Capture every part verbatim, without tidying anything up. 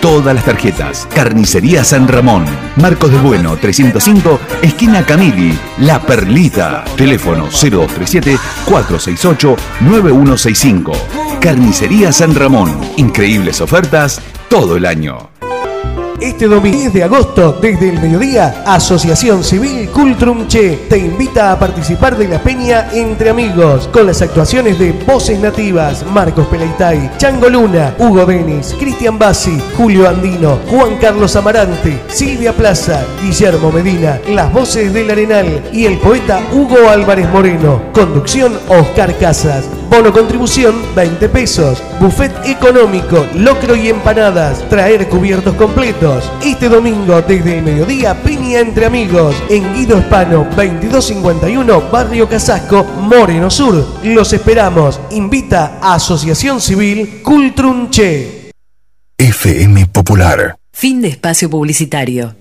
todas las tarjetas. Carnicería San Ramón. Marcos del Bueno, trescientos cinco, esquina Camili, La Perlita. Teléfono cero dos tres siete, cuatro seis ocho, nueve uno seis cinco. Carnicería San Ramón. Increíbles ofertas todo el año. Este domingo diez de agosto, desde el mediodía, Asociación Civil Cultrum Che te invita a participar de la Peña Entre Amigos, con las actuaciones de Voces Nativas, Marcos Peleitay, Chango Luna, Hugo Denis, Cristian Bassi, Julio Andino, Juan Carlos Amarante, Silvia Plaza, Guillermo Medina, las voces del Arenal y el poeta Hugo Álvarez Moreno. Conducción Oscar Casas. Bono contribución veinte pesos. Buffet económico, locro y empanadas. Traer cubiertos completos. Este domingo desde el mediodía, Peña Entre Amigos en Guido Hispano veintidós cincuenta y uno, Barrio Casasco, Moreno Sur. Los esperamos. Invita a Asociación Civil Cultrum Che. F M Popular. Fin de espacio publicitario.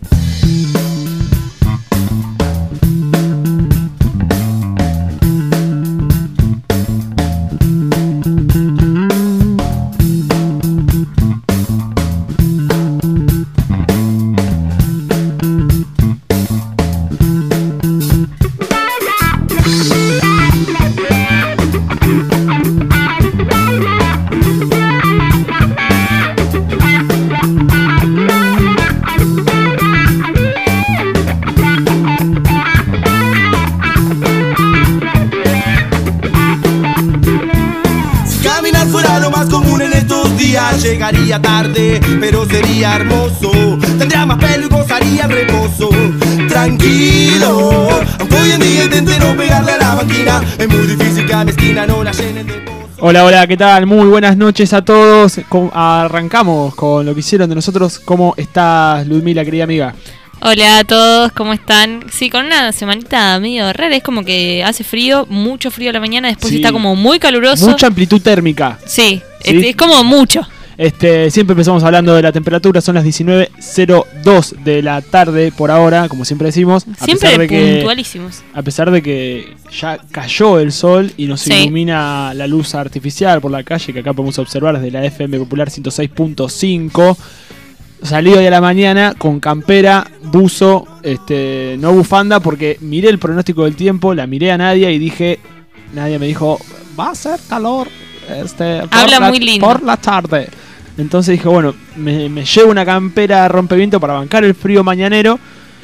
Llegaría tarde, pero sería hermoso. Tendría más pelo y gozaría el reposo. Tranquilo, aunque hoy en día intente no pegarle a la máquina, es muy difícil que a mi esquina no la llenen de pozo. Hola, hola, ¿qué tal? Muy buenas noches a todos. Arrancamos con lo que hicieron de nosotros. ¿Cómo estás, Ludmila, querida amiga? Hola a todos, ¿cómo están? Sí, con una semanita medio rara, es como que hace frío, mucho frío a la mañana, después sí, está como muy caluroso. Mucha amplitud térmica. Sí, ¿sí? Es, es como mucho. Este, siempre empezamos hablando de la temperatura, son las diecinueve cero dos de la tarde por ahora, como siempre decimos. Siempre a puntualísimos. Que, a pesar de que ya cayó el sol y nos sí. ilumina la luz artificial por la calle, que acá podemos observar desde la F M Popular ciento seis punto cinco. Salí hoy a la mañana con campera, buzo, este, no bufanda, porque miré el pronóstico del tiempo, la miré a Nadia y dije, Nadia me dijo, va a ser calor. Este, Habla la, muy lindo. Por la tarde. Entonces dije, bueno, me, me llevo una campera rompeviento para bancar el frío mañanero.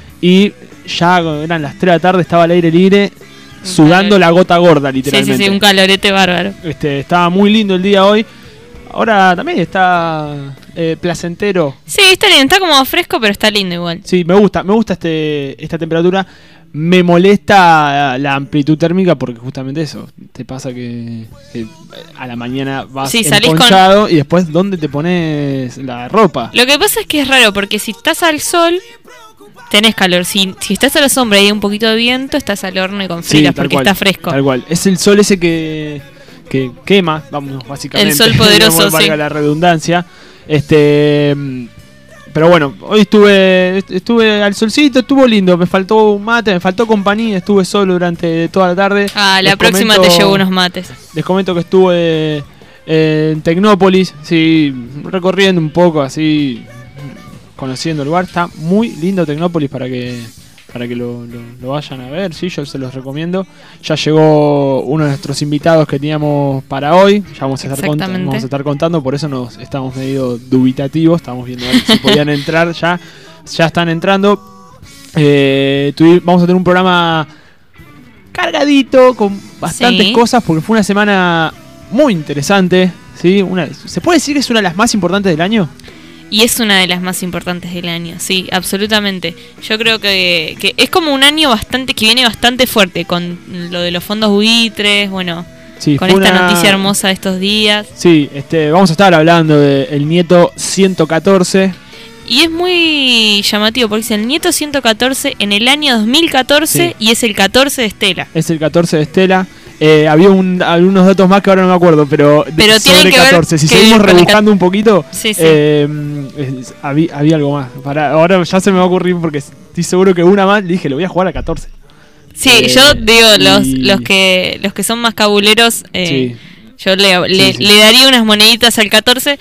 Y ya eran las tres de la tarde, estaba al aire libre, un sudando calor. La gota gorda, literalmente. Sí, sí, sí, un calorete bárbaro. Este, estaba muy lindo el día hoy. Ahora también está eh, placentero. Sí, está lindo, está como fresco, pero está lindo igual. Sí, me gusta, me gusta este esta temperatura. Me molesta la amplitud térmica porque justamente eso, te pasa que, que a la mañana vas sí, emponchado con... y después ¿dónde te pones la ropa? Lo que pasa es que es raro porque si estás al sol tenés calor, si, si estás a la sombra y hay un poquito de viento estás al horno y con frilas sí, porque cual, está fresco. Tal cual, es el sol ese que, que quema, vamos, básicamente. El sol poderoso, digamos, valga sí. la redundancia. Este... Pero bueno, hoy estuve estuve al solcito, estuvo lindo, me faltó un mate, me faltó compañía, estuve solo durante toda la tarde. Ah, la les próxima comento, te llevo unos mates. Les comento que estuve eh, en Tecnópolis, sí, recorriendo un poco así, conociendo el lugar. Está muy lindo Tecnópolis para que para que lo, lo, lo vayan a ver, sí, yo se los recomiendo. Ya llegó uno de nuestros invitados que teníamos para hoy, ya vamos a estar, cont- vamos a estar contando, por eso nos estamos medio dubitativos, estamos viendo a ver si podían entrar, ya, ya están entrando. Eh, tuvi- vamos a tener un programa cargadito, con bastantes sí. cosas, porque fue una semana muy interesante, ¿sí? Una, ¿se puede decir que es una de las más importantes del año? Y es una de las más importantes del año, sí, absolutamente. Yo creo que, que es como un año bastante que viene bastante fuerte con lo de los fondos buitres, bueno, sí, con esta una... noticia hermosa de estos días. Sí, este, vamos a estar hablando del Nieto ciento catorce. Y es muy llamativo porque es el Nieto ciento catorce en el año dos mil catorce sí. y es el catorce de Estela. Es el catorce de Estela. Eh, había un, algunos datos más que ahora no me acuerdo, pero, pero de, sobre catorce. Si seguimos rebuscando un poquito, sí, sí. Eh, es, había, había algo más. Para, ahora ya se me va a ocurrir porque estoy seguro que una más le dije, lo voy a jugar a catorce. Sí, eh, yo digo, los y... los que los que son más cabuleros, eh, sí. yo le, le, sí, sí. le daría unas moneditas al catorce.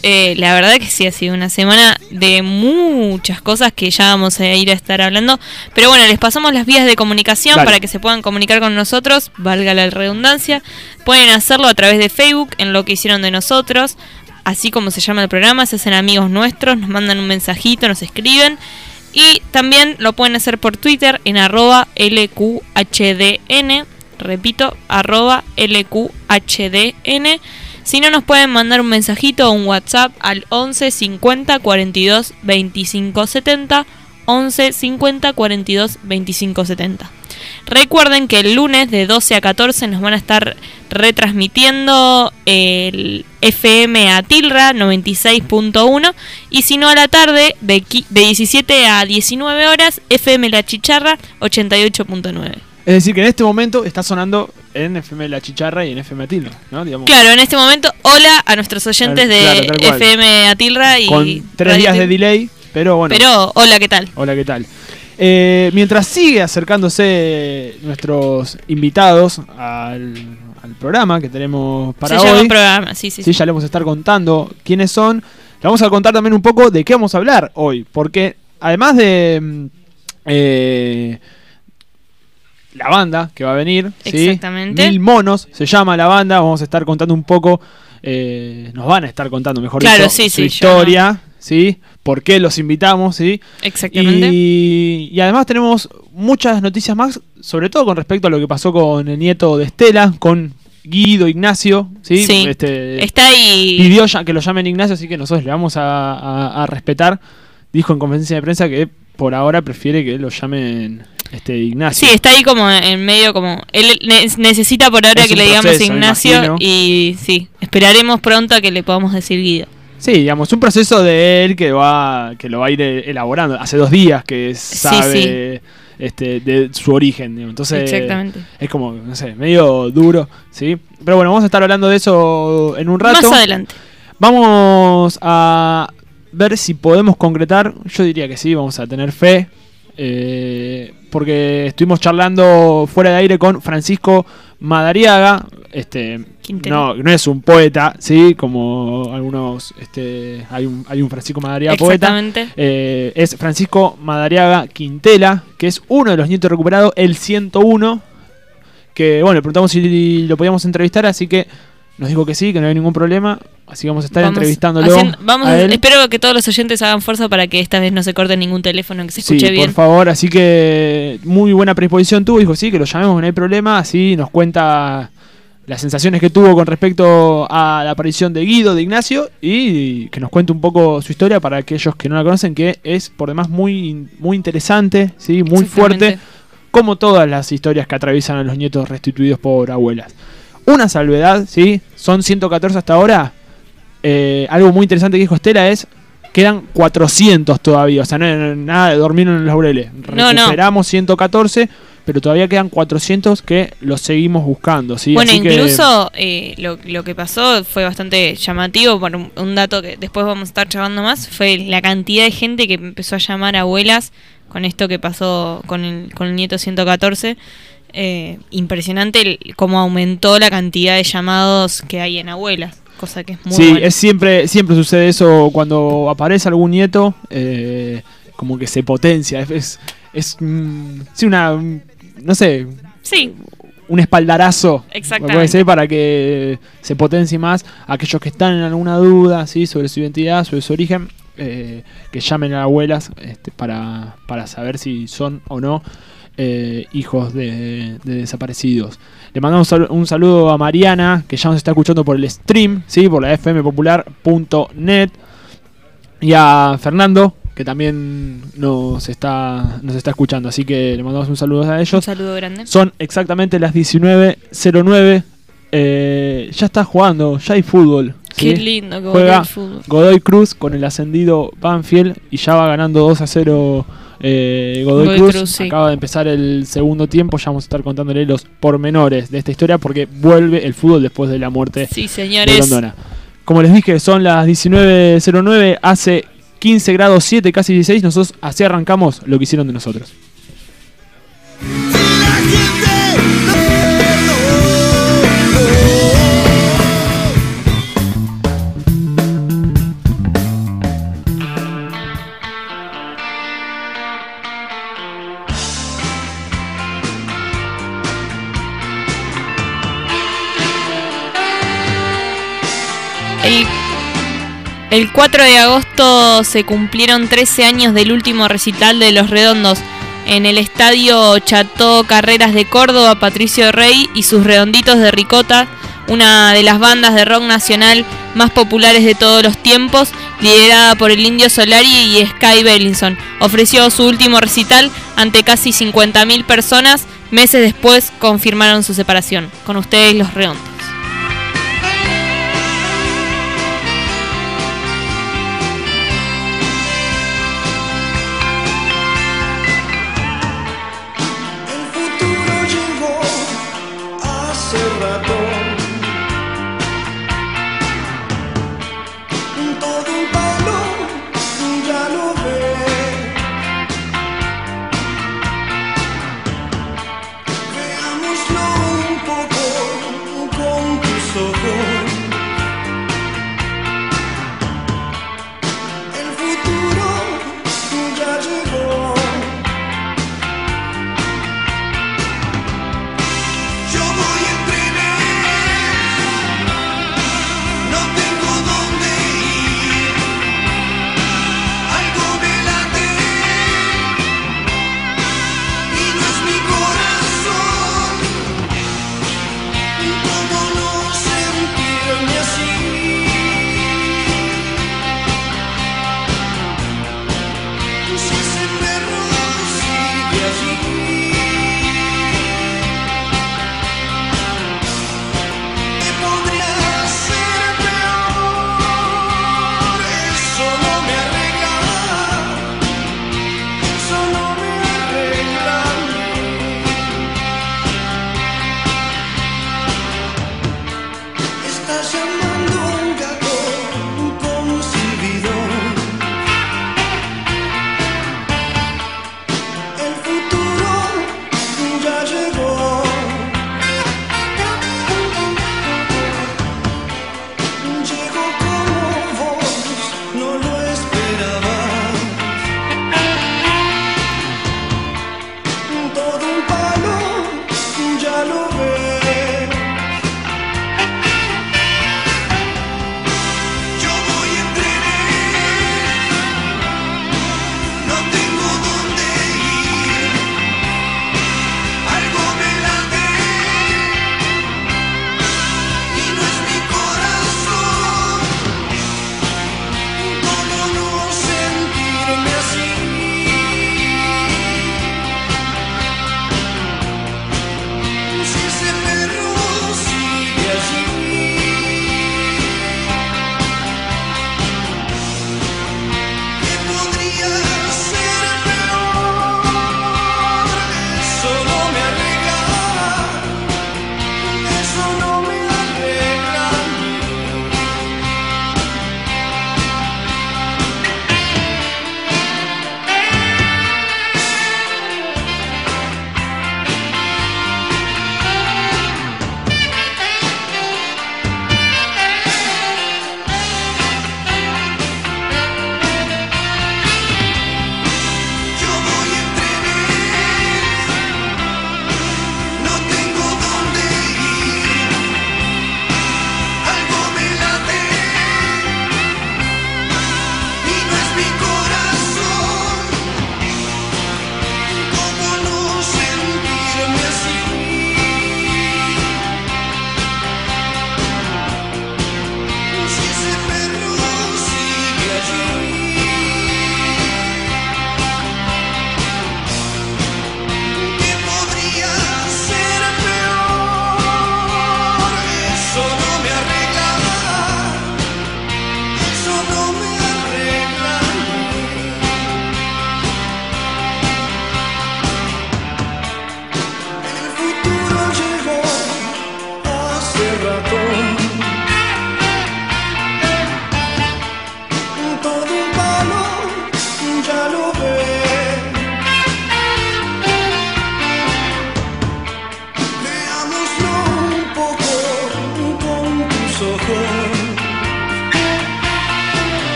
Eh, la verdad que sí, ha sido una semana de muchas cosas que ya vamos a ir a estar hablando. Pero bueno, les pasamos las vías de comunicación Dale. para que se puedan comunicar con nosotros, valga la redundancia. Pueden hacerlo a través de Facebook, en Lo que hicieron de nosotros, así como se llama el programa, se hacen amigos nuestros, nos mandan un mensajito, nos escriben. Y también lo pueden hacer por Twitter en arroba L Q H D N. Repito, arroba L Q H D N. Si no, nos pueden mandar un mensajito o un WhatsApp al once cincuenta cuarenta y dos veinticinco setenta. once cincuenta cuarenta y dos veinticinco setenta. Recuerden que el lunes de doce a catorce nos van a estar retransmitiendo el F M Atilra noventa y seis punto uno y si no a la tarde de, de diecisiete a diecinueve horas F M La Chicharra ochenta y ocho punto nueve. Es decir, que en este momento está sonando en F M La Chicharra y en F M Atilra, ¿no? Digamos. Claro, en este momento, hola a nuestros oyentes de claro, F M Atilra y con tres días de delay, pero bueno. Pero, hola, ¿qué tal? Hola, ¿qué tal? Eh, mientras sigue acercándose nuestros invitados al, al programa que tenemos para Se hoy. llama un programa, sí, sí, sí. Sí, ya le vamos a estar contando quiénes son. Le vamos a contar también un poco de qué vamos a hablar hoy, porque además de... Eh, la banda que va a venir, exactamente. ¿sí? Mil Monos se llama la banda. Vamos a estar contando un poco, eh, nos van a estar contando, mejor claro, dicho, sí, su sí, historia, no. ¿sí? Por qué los invitamos, ¿sí? Exactamente. Y, y además tenemos muchas noticias más, sobre todo con respecto a lo que pasó con el nieto de Estela, con Guido Ignacio, ¿sí? Sí. Este, está ahí. Pidió ya que lo llamen Ignacio, así que nosotros le vamos a, a, a respetar. Dijo en conferencia de prensa que por ahora prefiere que lo llamen este Ignacio. Sí, está ahí como en medio, como él ne- necesita por ahora es que le digamos proceso, Ignacio y sí, esperaremos pronto a que le podamos decir Guido. Sí, digamos, un proceso de él que va que lo va a ir elaborando. Hace dos días que sabe sí, sí. Este, de su origen, digamos. Entonces exactamente. Es como, no sé, medio duro, ¿sí? Pero bueno, vamos a estar hablando de eso en un rato. Más adelante. Vamos a ver si podemos concretar. Yo diría que sí, vamos a tener fe. Eh, porque estuvimos charlando fuera de aire con Francisco Madariaga. Este, no, no es un poeta, sí, como algunos, este, hay un, hay un Francisco Madariaga poeta. Eh, es Francisco Madariaga Quintela, que es uno de los nietos recuperados, el ciento uno. Que bueno, le preguntamos si lo podíamos entrevistar, así que nos dijo que sí, que no hay ningún problema. Así que vamos a estar vamos entrevistándolo haciendo, vamos a él. Espero que todos los oyentes hagan fuerza para que esta vez no se corte ningún teléfono, que se escuche sí, bien. por favor, así que muy buena predisposición tuvo. Dijo sí, que lo llamemos, que no hay problema. Así nos cuenta las sensaciones que tuvo con respecto a la aparición de Guido, de Ignacio, y que nos cuente un poco su historia para aquellos que no la conocen, que es por demás muy, muy interesante, ¿sí? Muy fuerte, como todas las historias que atraviesan a los nietos restituidos por abuelas. Una salvedad, ¿sí? Son ciento catorce hasta ahora. Eh, algo muy interesante que dijo Estela es: quedan cuatrocientos todavía. O sea, no es nada de dormir en los laureles. No, Recuperamos no. ciento catorce, pero todavía quedan cuatrocientos que los seguimos buscando, ¿sí? Bueno, así incluso que... eh, lo, lo que pasó fue bastante llamativo. Por un, un dato que después vamos a estar charlando más, fue la cantidad de gente que empezó a llamar a abuelas con esto que pasó con el, con el nieto ciento catorce. Eh, impresionante el, cómo aumentó la cantidad de llamados que hay en abuelas, cosa que es muy sí, buena. es siempre siempre sucede eso cuando aparece algún nieto, eh, como que se potencia, es es, es mm, sí, una no sé, sí, un espaldarazo, exactamente, puede ser, para que se potencie más aquellos que están en alguna duda, sí, sobre su identidad, sobre su origen. Eh, que llamen a abuelas este, para, para saber si son o no Eh, hijos de, de desaparecidos. Le mandamos un saludo a Mariana, que ya nos está escuchando por el stream, ¿sí? Por la f m popular punto net, y a Fernando, que también nos está nos está escuchando, así que le mandamos un saludo a ellos. Un saludo grande. Son exactamente las diecinueve cero nueve. Eh, ya está jugando, ya hay fútbol. Qué ¿sí? lindo que juega el fútbol. Godoy Cruz con el ascendido Banfield y ya va ganando dos a cero. Eh, Godoy, Godoy Cruz, Cruz sí. Acaba de empezar el segundo tiempo. Ya vamos a estar contándole los pormenores de esta historia, porque vuelve el fútbol después de la muerte sí, señores. de Grondona. Como les dije, son las diecinueve cero nueve, hace quince grados siete, casi dieciséis. Nosotros así arrancamos Lo que hicieron de nosotros. El cuatro de agosto se cumplieron trece años del último recital de Los Redondos en el estadio Chateau Carreras de Córdoba. Patricio Rey y sus Redonditos de Ricota, una de las bandas de rock nacional más populares de todos los tiempos, liderada por el Indio Solari y Sky Bellinson, ofreció su último recital ante casi cincuenta mil personas. Meses después confirmaron su separación. Con ustedes, Los Redondos. Veámoslo un poco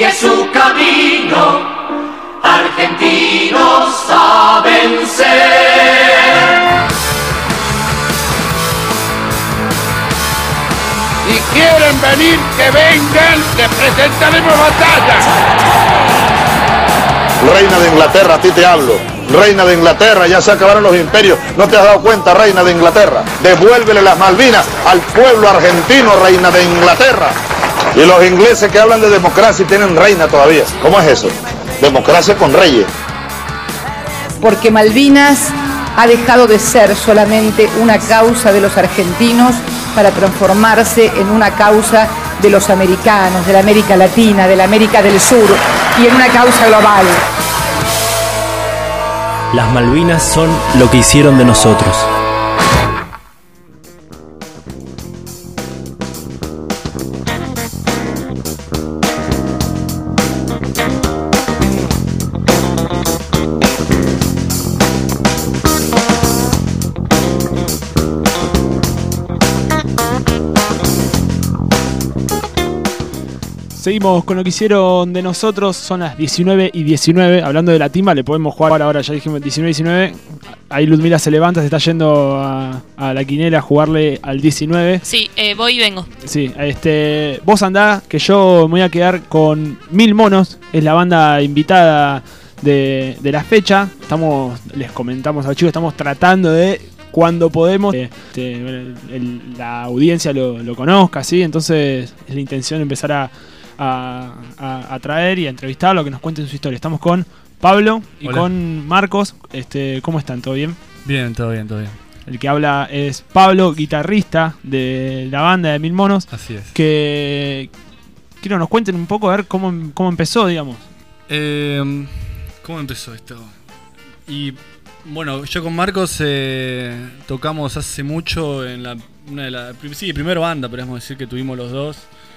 sigue su camino, argentinos a vencer. Si quieren venir, que vengan, les presentaremos batalla. Reina de Inglaterra, a ti te hablo. Reina de Inglaterra, ya se acabaron los imperios. ¿No te has dado cuenta, reina de Inglaterra? Devuélvele las Malvinas al pueblo argentino, reina de Inglaterra. Y los ingleses que hablan de democracia y tienen reina todavía. ¿Cómo es eso? Democracia con reyes. Porque Malvinas ha dejado de ser solamente una causa de los argentinos para transformarse en una causa de los americanos, de la América Latina, de la América del Sur y en una causa global. Las Malvinas son lo que hicieron de nosotros. Seguimos con lo que hicieron de nosotros, son las diecinueve y diecinueve, hablando de la timba, le podemos jugar ahora, ya dijimos diecinueve y diecinueve, ahí Ludmila se levanta, se está yendo a, a la quinela a jugarle al diecinueve. Sí, eh, voy y vengo. Sí, este, vos andá, que yo me voy a quedar con Mil Monos, es la banda invitada de, de la fecha, estamos, les comentamos al chico, estamos tratando de... cuando podemos, este, el, el, la audiencia lo, lo conozca, ¿sí? Entonces es la intención empezar a, a, a, a traer y a entrevistarlo, que nos cuenten su historia. Estamos con Pablo y Hola. Con Marcos. Este, ¿cómo están? ¿Todo bien? Bien, todo bien, todo bien. El que habla es Pablo, guitarrista de la banda de Mil Monos. Así es. Que quiero que nos cuenten un poco a ver cómo, cómo empezó, digamos. Eh, ¿Cómo empezó esto? Y... Bueno, yo con Marcos eh, tocamos hace mucho en la, una de la sí, primera banda, podríamos decir que tuvimos los dos.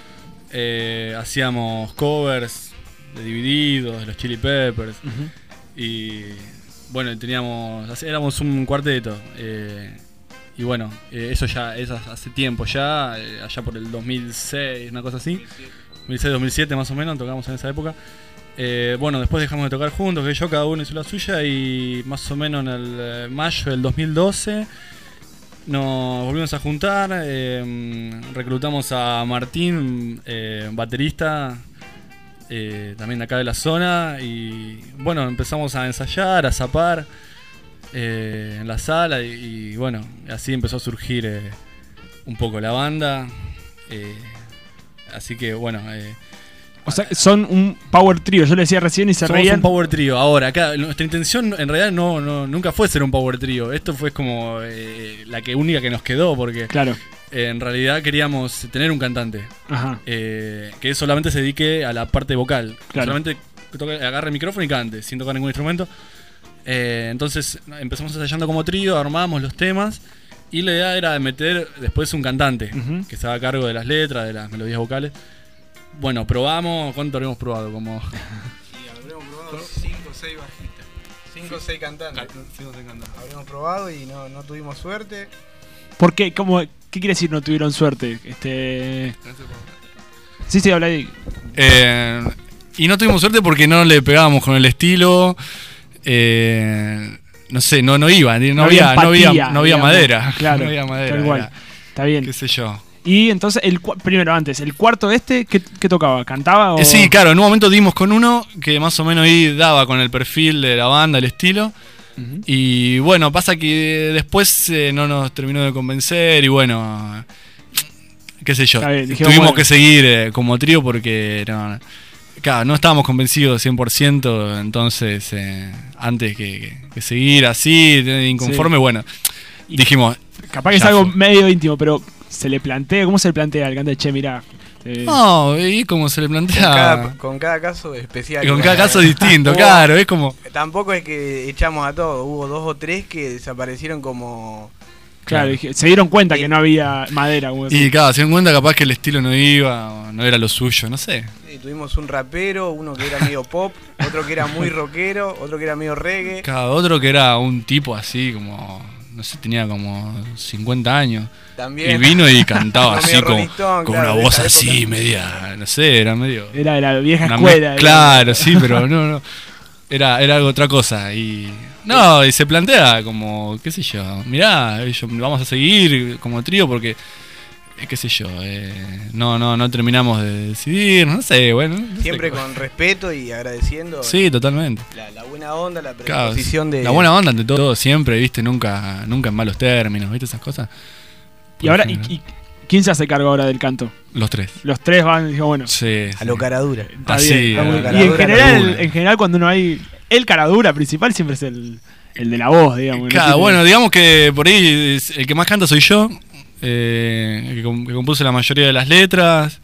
Eh, hacíamos covers de Divididos, de los Chili Peppers. Uh-huh. Y bueno, teníamos, éramos un cuarteto. Eh, y bueno, eh, eso ya es hace tiempo ya, eh, allá por el dos mil seis, una cosa así. dos mil seis, dos mil siete más o menos, tocamos en esa época. Eh, bueno, después dejamos de tocar juntos, que yo cada uno hizo la suya y más o menos en el eh, mayo del dos mil doce nos volvimos a juntar, eh, reclutamos a Martín, eh, baterista, eh, también de acá de la zona y bueno, empezamos a ensayar, a zapar eh, en la sala y, y bueno, así empezó a surgir eh, un poco la banda, eh, así que bueno... Eh, O sea, son un power trio, yo le decía recién y se Somos reían. un power trio. Ahora, acá, nuestra intención en realidad no, no nunca fue ser un power trio. Esto fue como eh, la que única que nos quedó, porque claro. eh, en realidad queríamos tener un cantante. Ajá. Eh, que solamente se dedique a la parte vocal. Claro. Solamente toque, agarre el micrófono y cante, sin tocar ningún instrumento. Eh, entonces empezamos ensayando como trío, armamos los temas. Y la idea era meter después un cantante, uh-huh. que se haga cargo de las letras, de las melodías vocales. Bueno, probamos, ¿cuánto habíamos probado? Como... Sí, habremos probado cinco o seis bajistas, cinco o seis cantantes. cinco o seis cantantes. Habremos probado y no, no tuvimos suerte. ¿Por qué? ¿Cómo, ¿Qué quiere decir no tuvieron suerte? Este... Sí, sí, habla ahí. Eh, y no tuvimos suerte porque no le pegábamos con el estilo. Eh, no sé, no, no iba, no, no había, empatía, no había, no había madera. Claro, no había madera. Tal cual. Está bien. Qué sé yo. Y entonces, el primero antes, el cuarto este, ¿qué, qué tocaba? ¿Cantaba? O... Sí, claro, en un momento dimos con uno que más o menos ahí daba con el perfil de la banda, el estilo. Uh-huh. Y bueno, pasa que después eh, no nos terminó de convencer y bueno, qué sé yo. Bien, dijimos, tuvimos bueno. que seguir eh, como trío porque no, claro, no estábamos convencidos cien por ciento, entonces eh, antes que, que, que seguir así, inconforme, sí. bueno, y dijimos... Capaz que es algo fue. medio íntimo, pero... ¿Se le plantea? ¿Cómo se le plantea al cantante? Che, mirá. Eh... No, y como se le plantea. Con cada, con cada caso especial. Y con cada caso distinto, hubo, claro, es como. Tampoco es que echamos a todos, hubo dos o tres que desaparecieron como. Claro, claro. Se dieron cuenta y, que no había madera. Como y claro, se dieron cuenta capaz que el estilo no iba, no era lo suyo, no sé. Sí, tuvimos un rapero, uno que era medio pop, otro que era muy rockero, otro que era medio reggae. Claro, otro que era un tipo así como. no sé, tenía como cincuenta años. También. Y vino y cantaba así como, Stone, con claro, una voz de esa así, época. media, no sé, era medio... Era de la vieja una escuela. me- Claro, sí, pero no, no. Era, era algo otra cosa. Y no, y se plantea como, qué sé yo, mirá, yo- vamos a seguir como trío porque, eh, qué sé yo, eh, no, no, no terminamos de decidir, no sé, bueno. no sé Siempre cómo. con respeto y agradeciendo. Sí, totalmente. La, la buena onda, la Claro, predisposición de. La buena onda ante todo, siempre, viste, nunca, nunca en malos términos, viste, esas cosas. Y ahora, y, y- ¿quién se hace cargo ahora del canto? Los tres. Los tres van, digo, bueno. Sí, A lo cara dura. Está Así, bien, está a muy lo bien. cara Y en dura, general, cara dura. en general, cuando uno hay. El cara dura principal siempre es el, el de la voz, digamos. ¿no? Claro, Tiene- bueno, digamos que por ahí es- el que más canta soy yo, eh, que, com- que compuse la mayoría de las letras.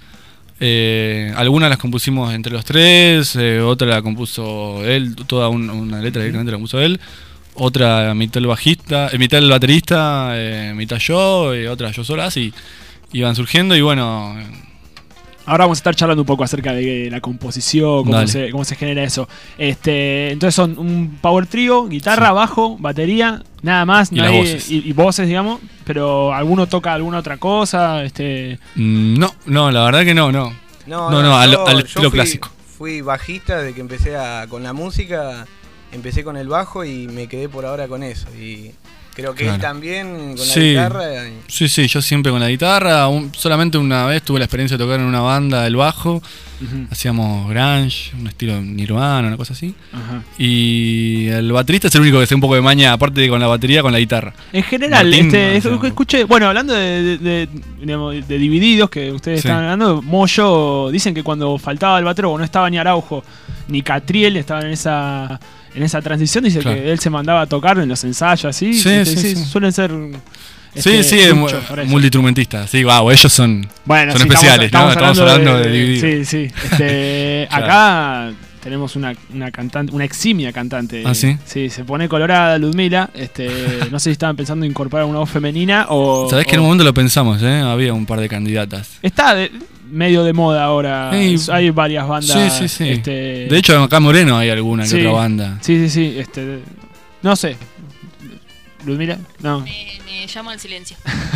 Eh, algunas las compusimos entre los tres, eh, otra la compuso él, toda un- una letra directamente la compuso él. Otra mitad el bajista, eh, mitad el baterista, eh, mitad yo, y otra yo sola, así iban surgiendo y bueno. Ahora vamos a estar charlando un poco acerca de la composición, cómo, Dale. se, cómo se genera eso. Este, entonces son un power trio, guitarra, bajo, batería, nada más, Y no las hay- voces. y, y voces, digamos, pero alguno toca alguna otra cosa, este. Mm, No, no, la verdad que no, no. No, no, no, no, al, yo- al yo estilo fui- clásico. Fui bajista desde que empecé a- con la música, empecé con el bajo y me quedé por ahora con eso. Y creo que él Claro. también con la Sí, guitarra. y- sí, sí, yo siempre con la guitarra. Un- solamente una vez tuve la experiencia de tocar en una banda el bajo. Ujú. Hacíamos grunge, un estilo Nirvana, una cosa así. Ajá. Y el baterista es el único que hace un poco de maña, aparte de con la batería, con la guitarra. En general, Martín, este, no, es- no. escuché, bueno, hablando de, de, de- digamos, de divididos que ustedes Sí. están hablando, Moyo, dicen que cuando faltaba el batero, o no estaba ni Araujo ni Catriel, estaban en esa en esa transición, dice Claro. que él se mandaba a tocar en los ensayos, así. Sí, este, sí, sí. suelen ser. Sí, este, sí, es mu- muchos, por eso. multiinstrumentista. Sí, wow, ellos son, Bueno, son sí, especiales, estamos, ¿no? Estamos hablando de, Sí, dividir. sí. Este, Claro. Acá tenemos una, una cantante, una eximia cantante. ¿Ah, sí? Sí, se pone colorada Ludmila. Este, no sé si estaban pensando en incorporar una voz femenina o. Sabés que en o- un momento lo pensamos, ¿eh? Había un par de candidatas. Está de- medio de moda ahora. Sí. Hay varias bandas. Sí, sí, sí. Este, De hecho, acá en Moreno hay alguna que sí. otra banda. Sí, sí, sí. Este, no sé. Ludmila, no. Me, me llama al silencio.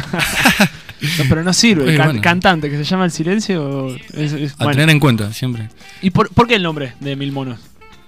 No, pero no sirve. Oye, Can- bueno. Cantante que se llama El Silencio. es- es- A bueno. tener en cuenta, siempre. ¿Y por, por qué el nombre de Mil Monos?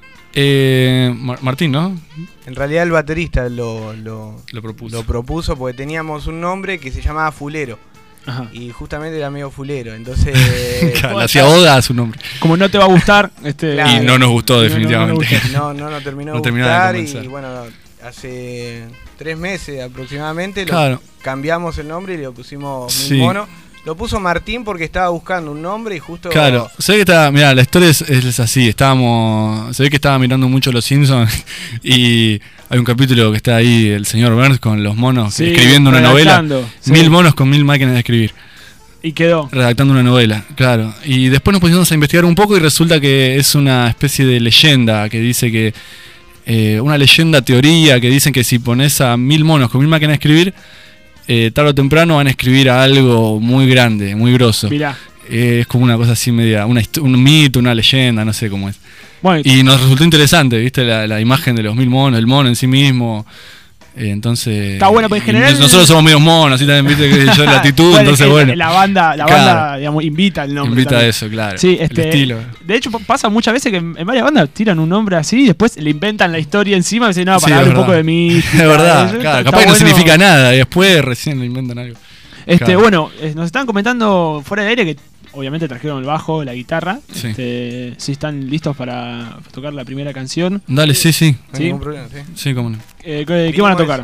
Eh, Mar- Martín, ¿no? En realidad el baterista lo, lo, Lo propuso. lo propuso porque teníamos un nombre que se llamaba Fulero. Ajá. Y justamente era medio fulero. Entonces. Claro, bueno, le hacía oda a su nombre. Como no te va a gustar, este. Claro. Y no nos gustó, No, no, no, definitivamente. no nos No, no nos terminó No de terminaba de gustar y convencer. bueno, hace tres meses aproximadamente lo Claro. cambiamos el nombre y le pusimos Sí. Mil Monos. Lo puso Martín porque estaba buscando un nombre y justo... Claro, se ve que está, mirá, la historia es, es así, estábamos, se ve que estaba mirando mucho Los Simpsons y hay un capítulo que está ahí el señor Burns con los monos Sí, escribiendo una novela, redactando, sí. mil monos con mil máquinas de escribir, Y quedó. redactando una novela, claro. Y después nos pusimos a investigar un poco y resulta que es una especie de leyenda que dice que, eh, una leyenda teoría que dicen que si pones a mil monos con mil máquinas de escribir, eh, tarde o temprano van a escribir a algo muy grande, muy grosso. Mirá. Eh, es como una cosa así media, una histo- un mito, una leyenda, no sé cómo es. Bueno, Y nos resultó interesante, ¿viste? La, la imagen de los mil monos, el mono en sí mismo. Eh, entonces. Está bueno, porque en y general- nosotros somos medios monos, así también, ¿viste? Que yo la actitud, Bueno, entonces es que bueno. La banda, la Claro. banda digamos, invita el nombre. Invita también. a eso, claro. Sí, el este, estilo. De hecho, pa- pasa muchas veces que en, en varias bandas tiran un nombre así y después le inventan la historia encima y dicen, no, Sí, para es darle un verdad. poco de mí. Es verdad, claro. Capaz que no significa nada y después recién le inventan algo. Este, Claro. Bueno, eh, nos estaban comentando fuera de aire que obviamente trajeron el bajo, la guitarra. Sí. Este, si están listos para tocar la primera canción. Dale, sí, sí. No hay ¿Sí? ningún problema, sí. Sí, cómo no. Eh, ¿qué, qué van a tocar?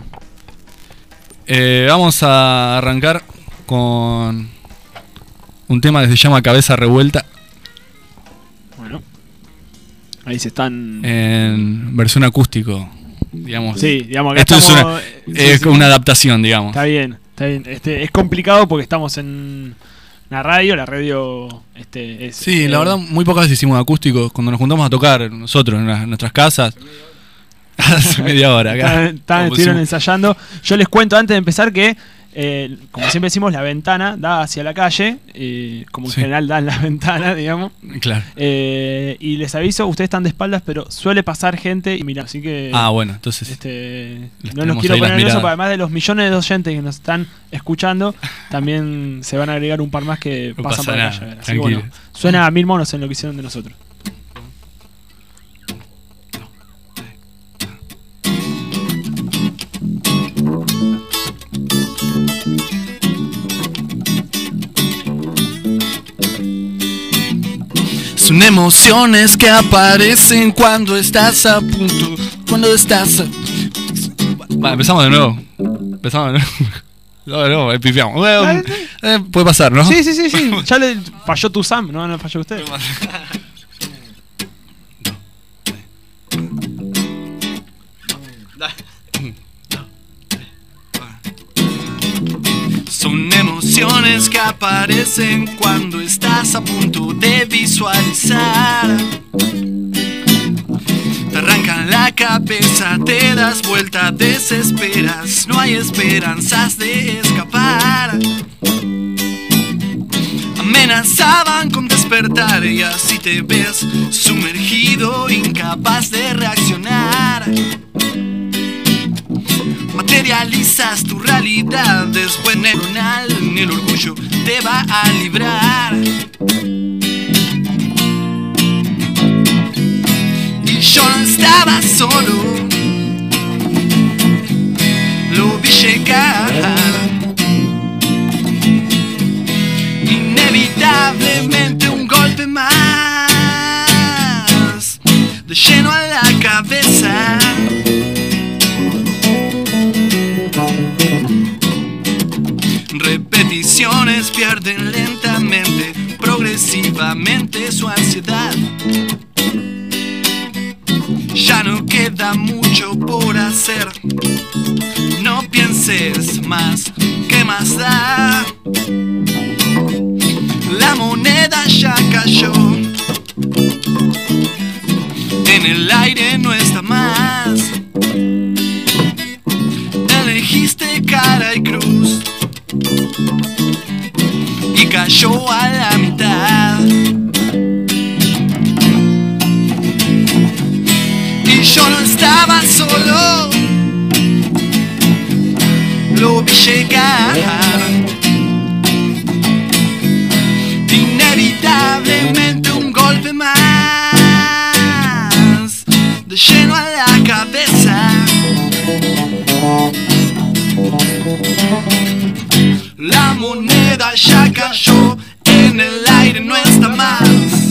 Eh, vamos a arrancar con un tema que se llama Cabeza Revuelta. Bueno. Ahí se están. En versión acústico, digamos. Sí, digamos, acá Esto estamos- es, sí, una, es sí. una adaptación, digamos. Está bien, está bien. Este, es complicado porque estamos en una radio, la radio este, es. Sí, eh, la verdad, muy pocas veces hicimos acústicos. Cuando nos juntamos a tocar nosotros en, las- en nuestras casas, hace media hora acá. Estaban- estaban- Como estuvieron pusimos- ensayando. Yo les cuento antes de empezar que Eh, como siempre decimos, la ventana da hacia la calle, eh, como en Sí. general dan las ventanas, digamos. Claro. Eh, y les aviso, ustedes están de espaldas, pero suele pasar gente y mira, así que... Ah, bueno, entonces... Este, les no nos tenemos quiero ahí poner las nerviosos, miradas. porque además de los millones de oyentes que nos están escuchando, también se van a agregar un par más que No pasan pasa por la nada, calle. a ver. Así que tranquilo. bueno, suena a mil monos en lo que hicieron de nosotros. Son emociones que aparecen cuando estás a punto. Cuando estás a... Va, empezamos de nuevo. Empezamos de nuevo. No, de nuevo, eh, pifiamos. Bueno, eh, puede pasar, ¿no? Sí, sí, sí, sí. Ya le falló tu Sam, no, no falló usted. Son emociones que aparecen cuando estás a punto de visualizar. Te arrancan la cabeza, te das vuelta, desesperas. No hay esperanzas de escapar. Amenazaban con despertar y así te ves sumergido, incapaz de reaccionar. Materializas tu realidad, después neuronal, ni el orgullo te va a librar. Y yo no estaba solo, lo vi llegar. Inevitablemente un golpe más, de lleno a la cabeza. Repeticiones pierden lentamente, progresivamente su ansiedad. Ya no queda mucho por hacer. No pienses más, ¿qué más da? La moneda ya cayó, en el aire no está más. Elegiste cara y cruz y cayó a la mitad. Y yo no estaba solo, lo vi llegar. Inevitablemente un golpe más, de lleno a la cabeza. La moneda ya cayó, en el aire no está más.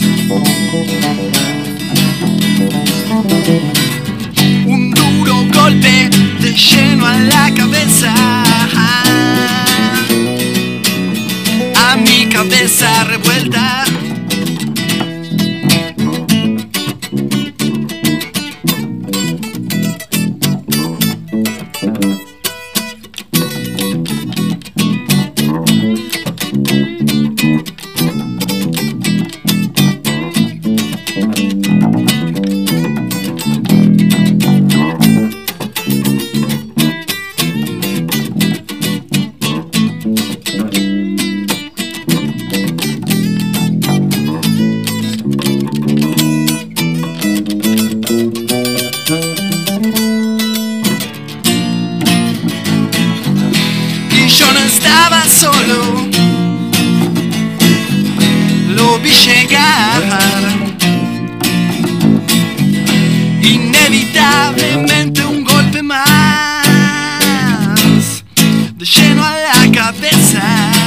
Un duro golpe de lleno a la cabeza. A mi cabeza revuelta. Solo lo vi llegar. Inevitablemente un golpe más, de lleno a la cabeza.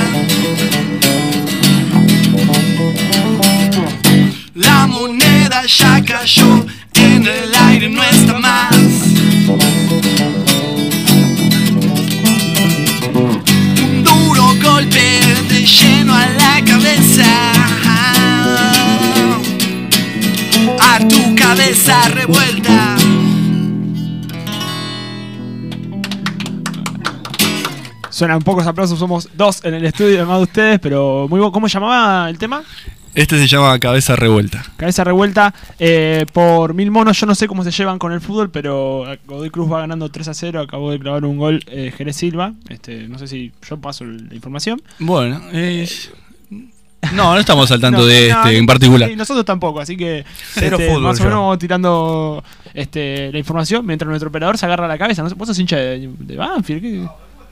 La moneda ya cayó, en el aire no está más. Golpe de lleno a la cabeza, a tu cabeza revuelta. Suenan pocos aplausos, somos dos en el estudio, además de ustedes, pero muy bueno. ¿Cómo llamaba el tema? Este se llama Cabeza Revuelta. Cabeza Revuelta. Eh, por mil monos, yo no sé cómo se llevan con el fútbol, pero Godoy Cruz va ganando tres a cero. Acabó de clavar un gol eh, Jerez Silva. Este, no sé si yo paso la información. Bueno, eh, no, no estamos al tanto no, de no, este en particular. Y nosotros tampoco, así que Cero este, fútbol más o ya. menos vamos tirando este, la información mientras nuestro operador se agarra la cabeza. No sé, ¿vos sos hincha de, de Banfield? ¿Qué?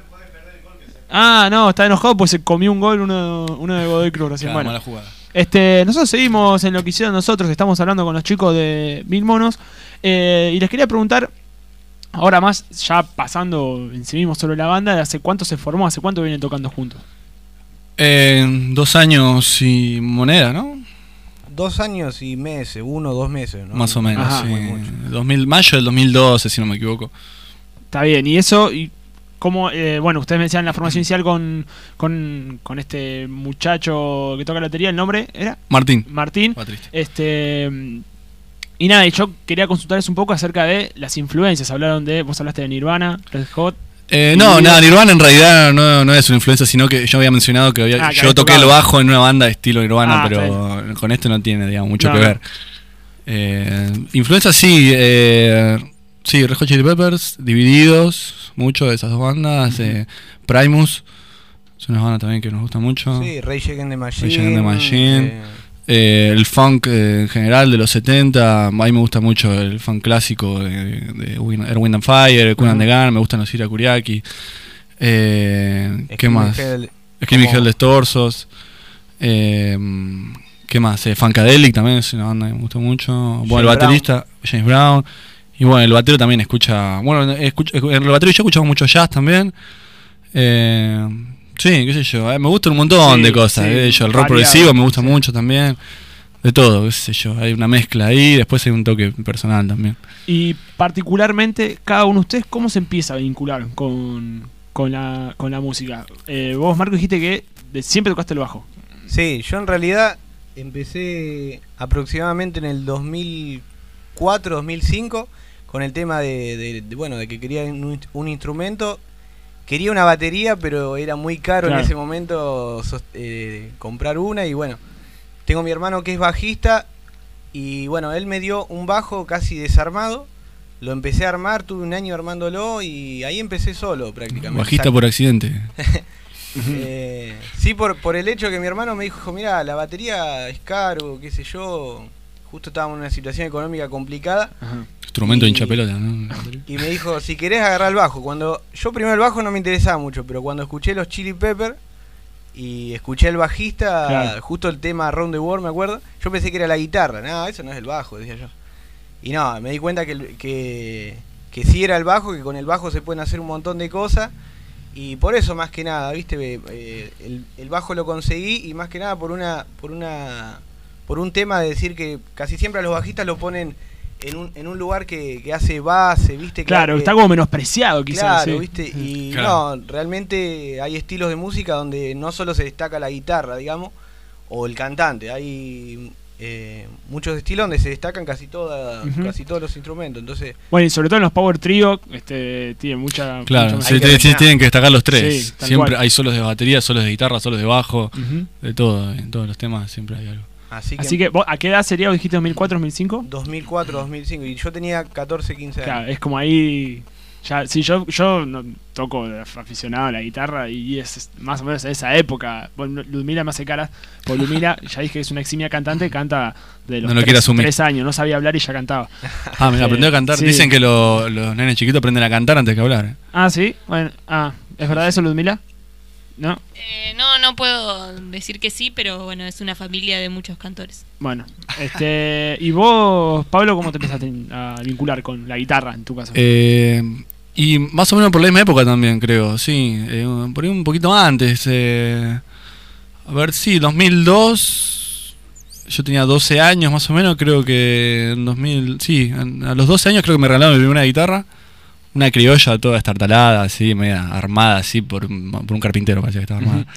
Ah, no, está enojado pues se comió un gol uno, uno de Godoy Cruz recién. Claro, Bueno, mala jugada. Este, nosotros seguimos en lo que hicieron nosotros, que estamos hablando con los chicos de Mil Monos. Eh, y les quería preguntar, ahora más, ya pasando en sí mismo sobre la banda, ¿hace cuánto se formó? ¿Hace cuánto vienen tocando juntos? Eh, dos años y moneda, ¿no? Dos años y meses, uno o dos meses, ¿no? Más o menos, Ajá. sí. dos mil, mayo del dos mil doce, si no me equivoco. Está bien, y eso, y cómo, eh, bueno, ustedes me decían la formación inicial con, con, con este muchacho que toca la batería, ¿el nombre era? Martín. Martín. Patricio. Este, y nada, y yo quería consultarles un poco acerca de las influencias. Hablaron de, vos hablaste de Nirvana, Red Hot. Eh, no, nada, Nirvana en realidad no, no es una influencia, sino que yo había mencionado que había, Ah, que yo había toqué tocado. el bajo en una banda de estilo Nirvana, Ah, pero con esto no tiene, digamos, mucho No, que no. ver. Eh, influencia sí, eh, sí, Red Hot Chili Peppers, Divididos, mucho de esas dos bandas, eh, Primus, es una banda también que nos gusta mucho. Sí, Rage Against the Machine. Rage Against the Machine. eh, Eh, el funk eh, en general de los setenta, a mí me gusta mucho el funk clásico de, de Wind, Air, Wind and Fire, Cool and the Gun, me gustan los Ira Kuriaki. Eh, ¿Qué Screaming más? Hell, Screaming como- Hell Destorzos. Eh, ¿Qué más? Eh, Funkadelic también es una banda que me gusta mucho. Bueno, James el baterista, James Brown. Y bueno, el batero también escucha. Bueno, escucha, el batero y yo escuchamos mucho jazz también. Eh, sí, qué sé yo. eh, me gustan un montón Sí, de cosas. sí, eh, yo, el rock variado, progresivo me gusta sí. mucho también. De todo, qué sé yo. Hay una mezcla ahí. Después hay un toque personal también. Y particularmente, cada uno de ustedes, ¿cómo se empieza a vincular con, con, la, con la música? Eh, vos, Marco, dijiste que de- siempre tocaste el bajo. Sí, yo en realidad empecé aproximadamente en el dos mil cuatro, dos mil cinco con el tema de, de- de, bueno, de que quería un, un instrumento. Quería una batería, pero era muy caro Claro. en ese momento sos- eh, comprar una. Y bueno, tengo mi hermano que es bajista y bueno, él me dio un bajo casi desarmado. Lo empecé a armar, tuve un año armándolo y ahí empecé solo prácticamente. Bajista por accidente. Eh, sí, por, por el hecho que mi hermano me dijo, mira, la batería es caro, qué sé yo. Justo estábamos en una situación económica complicada. Instrumento de Y- hincha pelota, ¿no? Y me dijo, si querés agarrar el bajo. Cuando yo primero el bajo no me interesaba mucho, pero cuando escuché los Chili Pepper y escuché al bajista, Claro. justo el tema Round the World, me acuerdo, yo pensé que era la guitarra. No, eso no es el bajo, decía yo. Y no, me di cuenta que, el- que, que sí era el bajo, que con el bajo se pueden hacer un montón de cosas. Y por eso más que nada, viste, eh, el, el bajo lo conseguí y más que nada por una, por una, por un tema de decir que casi siempre a los bajistas lo ponen en un, en un lugar que, que hace base, viste. que- Claro, que- está como menospreciado quizás. Claro, sí. viste, y Claro. no, realmente hay estilos de música donde no solo se destaca la guitarra, digamos, o el cantante, hay eh, muchos estilos donde se destacan casi toda, Ujú. casi todos los instrumentos, entonces Bueno, y sobre todo en los Power Trio, este, tiene mucha... Claro, mucha sí, Hay que sí, rellenar. tienen que destacar los tres. Sí, tal Siempre cual. hay solos de batería, solos de guitarra, solos de bajo, Ujú. de todo. En todos los temas siempre hay algo. así que, Así que, ¿vos, ¿a qué edad sería? ¿Vos dijiste dos mil cuatro, dos mil cinco? dos mil cuatro, dos mil cinco y yo tenía catorce, quince años. Claro, es como ahí... Ya, sí, yo, yo no toco de aficionado a la guitarra y es es más o menos de esa época. Bueno, Ludmila me hace caras. Por Ludmila, ya dije que es una eximia cantante, canta de los No lo quiere tres, asumir. tres años. No sabía hablar y ya cantaba. Ah, me Eh, aprendió a cantar. sí. Dicen que lo- los nenes chiquitos aprenden a cantar antes que hablar. ¿eh? Ah, sí. Bueno, ah, ¿es verdad eso, Ludmila? ¿No? Eh, no, no puedo decir que sí, pero bueno, es una familia de muchos cantores. Bueno, este. ¿Y vos, Pablo, cómo te empezaste a vincular con la guitarra en tu caso? Eh, y más o menos por la misma época también, creo. Sí, eh, por ahí un poquito antes. Eh, a ver, sí, dos mil dos. Yo tenía doce años más o menos. Creo que en dos mil. Sí, en- a los doce años creo que me regalaron mi primera guitarra. Una criolla toda estartalada, así, media armada, así, por, un- por un carpintero, parecía que estaba armada. Ujú.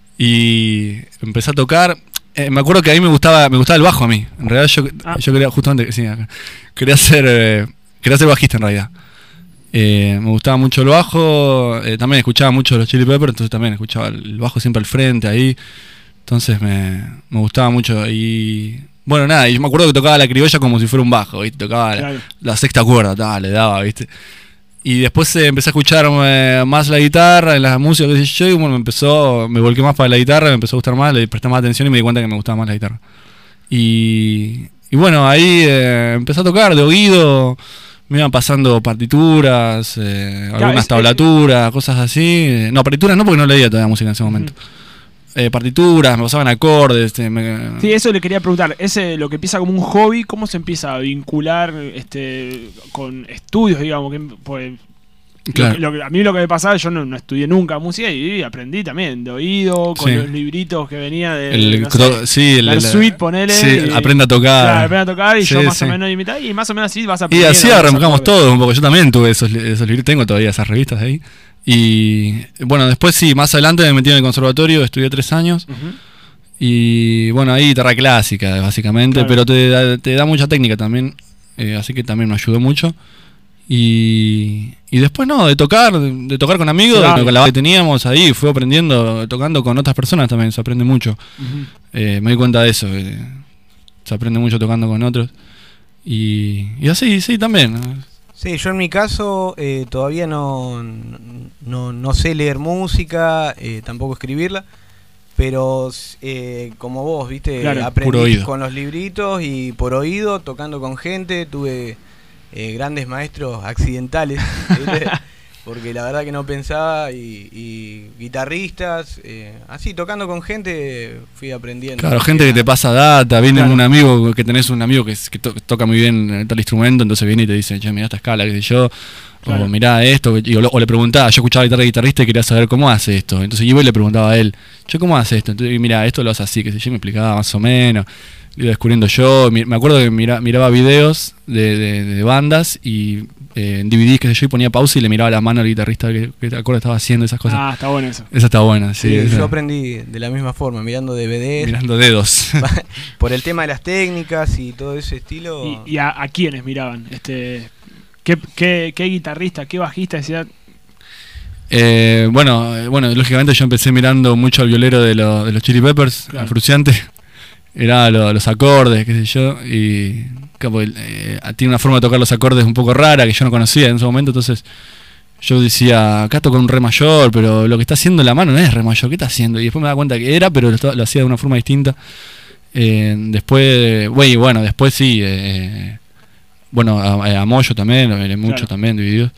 Y empecé a tocar. Eh, me acuerdo que a mí me gustaba me gustaba el bajo a mí. En realidad yo, Ah. yo quería, justamente, sí, acá. quería ser eh, quería ser bajista en realidad. Eh, me gustaba mucho el bajo, eh, también escuchaba mucho los Chili Peppers, entonces también escuchaba el bajo siempre al frente ahí. Entonces me, me gustaba mucho. Y bueno, nada, y yo me acuerdo que tocaba la criolla como si fuera un bajo, ¿viste? Tocaba claro. la, la sexta cuerda, tal, le daba, ¿viste? Y después eh, empecé a escuchar eh, más la guitarra, la música, qué sé yo, y bueno, me empezó, me volqué más para la guitarra, me empezó a gustar más, le presté más atención y me di cuenta que me gustaba más la guitarra. Y, y bueno, ahí eh, empecé a tocar de oído, me iban pasando partituras, eh, claro, algunas es, tablaturas, es... cosas así. No, partituras no, porque no leía todavía música en ese momento. Uh-huh. Eh, partituras, me pasaban acordes. Este, me... Sí, eso le quería preguntar. Ese lo que empieza como un hobby, ¿cómo se empieza a vincular este con estudios, digamos? Que, pues, claro. lo, lo, a mí lo que me pasaba, yo no, no estudié nunca música y aprendí también de oído, con sí. los libritos que venía de el, no sé, sí, el, el suite, ponele. Sí, y, aprende a tocar. Claro, aprende a tocar y sí, yo más sí. o menos imitaba y más o menos así vas a aprender. Y así arrancamos todos un poco. Yo también tuve esos, esos libros, tengo todavía esas revistas ahí. Y bueno, después sí, más adelante me metí en el conservatorio, estudié tres años. Uh-huh. Y bueno, ahí guitarra clásica, básicamente, claro. pero te da, te da mucha técnica también, eh, así que también me ayudó mucho. Y, y después no, de tocar, de, de tocar con amigos, claro. de, con la banda que teníamos ahí, fui aprendiendo, tocando con otras personas también, se aprende mucho. Uh-huh. eh, me di cuenta de eso, eh, se aprende mucho tocando con otros. Y, y así, sí, también. Sí, yo en mi caso eh, todavía no, no, no sé leer música, eh, tampoco escribirla, pero eh, como vos, viste, claro, aprendí con los libritos y por oído, tocando con gente, tuve eh, grandes maestros accidentales, ¿viste? Porque la verdad que no pensaba, y, y guitarristas, eh, así tocando con gente fui aprendiendo. Claro, gente que te pasa data, viene claro. un amigo, que tenés un amigo que, que, to, que toca muy bien tal instrumento, entonces viene y te dice, che, mirá esta escala, qué sé yo, claro. o mirá esto, y, o, o le preguntaba, yo escuchaba guitarra de guitarrista y quería saber cómo hace esto, entonces iba y le preguntaba a él, che, ¿cómo hace esto? Entonces, mirá, esto lo hace así, que sé yo, me explicaba más o menos, lo iba descubriendo yo, me acuerdo que mira, miraba videos de, de, de bandas y... Eh, en D V Ds, que sé yo, y ponía pausa y le miraba la mano al guitarrista que, que acorde estaba haciendo, esas cosas. Ah, está bueno eso. Esa está buena, sí. sí esa. Yo aprendí de la misma forma, mirando D V Ds. Mirando dedos. Por el tema de las técnicas y todo ese estilo. ¿Y, y a, a quiénes miraban? Este, ¿qué, qué, qué guitarrista, qué bajista decía? Eh, bueno, eh, bueno, lógicamente yo empecé mirando mucho al violero de, lo, de los Chili Peppers, claro. al Fruciante. Era lo, los acordes, qué sé yo, y como, eh, tiene una forma de tocar los acordes un poco rara que yo no conocía en ese momento, entonces yo decía, acá toca un re mayor, pero lo que está haciendo la mano no es re mayor, ¿qué está haciendo? Y después me da cuenta que era, pero lo, lo hacía de una forma distinta. Eh, después, güey, bueno, después sí, eh, bueno, a, a Moyo también, lo miré mucho claro. también de videos.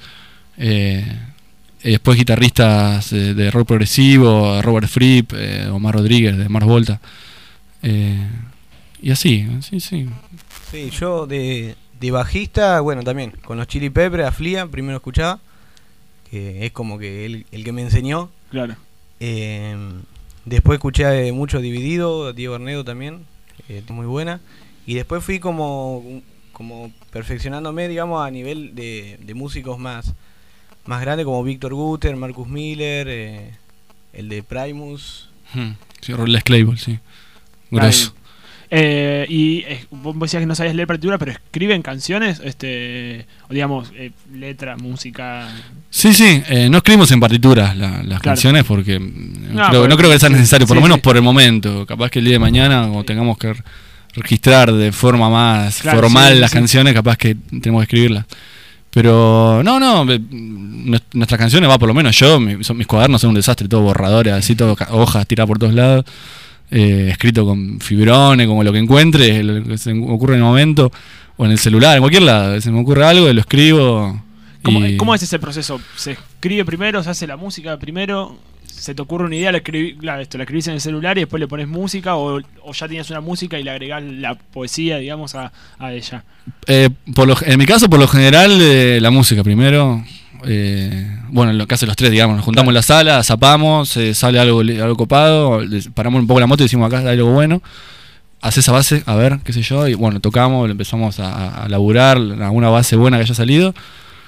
Eh, después guitarristas de, de rock progresivo, Robert Fripp, eh, Omar Rodríguez, de Mars Volta. Eh, y así, sí, sí. Sí, yo de, de bajista, bueno, también con los Chili Peppers, a Flea, primero escuchaba, que es como que el, el que me enseñó. Claro. Eh, después escuché mucho Dividido, Diego Arnedo también, eh, muy buena. Y después fui como, como perfeccionándome, digamos, a nivel de, de músicos más, más grandes, como Víctor Guter, Marcus Miller, eh, el de Primus. Hmm. Sí, Les Claypool, sí. Grosso. Eh, y eh, vos decías que no sabías leer partitura, pero escriben canciones, este, o digamos, eh, letra, música. Sí, sí, eh, no escribimos en partituras la, las claro. canciones porque no, creo, no creo que sea necesario, por sí, lo menos sí. por el momento. Capaz que el día de mañana, cuando tengamos que registrar de forma más claro, formal sí, las sí. canciones, capaz que tenemos que escribirlas. Pero no, no, nuestras canciones, va, por lo menos yo, mis, mis cuadernos son un desastre, todo borradores, así, todo hojas tiradas por todos lados. Eh, escrito con fibrones, como lo que encuentre, lo que se me ocurre en el momento, o en el celular, en cualquier lado, se me ocurre algo, lo escribo. ¿Cómo, y... ¿Cómo es ese proceso? ¿Se escribe primero, se hace la música primero, se te ocurre una idea, la, escribí, claro, esto, la escribís en el celular y después le pones música, o, o ya tienes una música y le agregás la poesía, digamos, a, a ella? Eh, por lo, en mi caso, por lo general, eh, la música primero. Eh, bueno, en lo que hace los tres, digamos, nos juntamos claro. en la sala, zapamos, eh, sale algo, algo copado, paramos un poco la moto y decimos acá hay algo bueno, hace esa base, a ver, qué sé yo, y bueno, tocamos, empezamos a, a laburar alguna base buena que haya salido,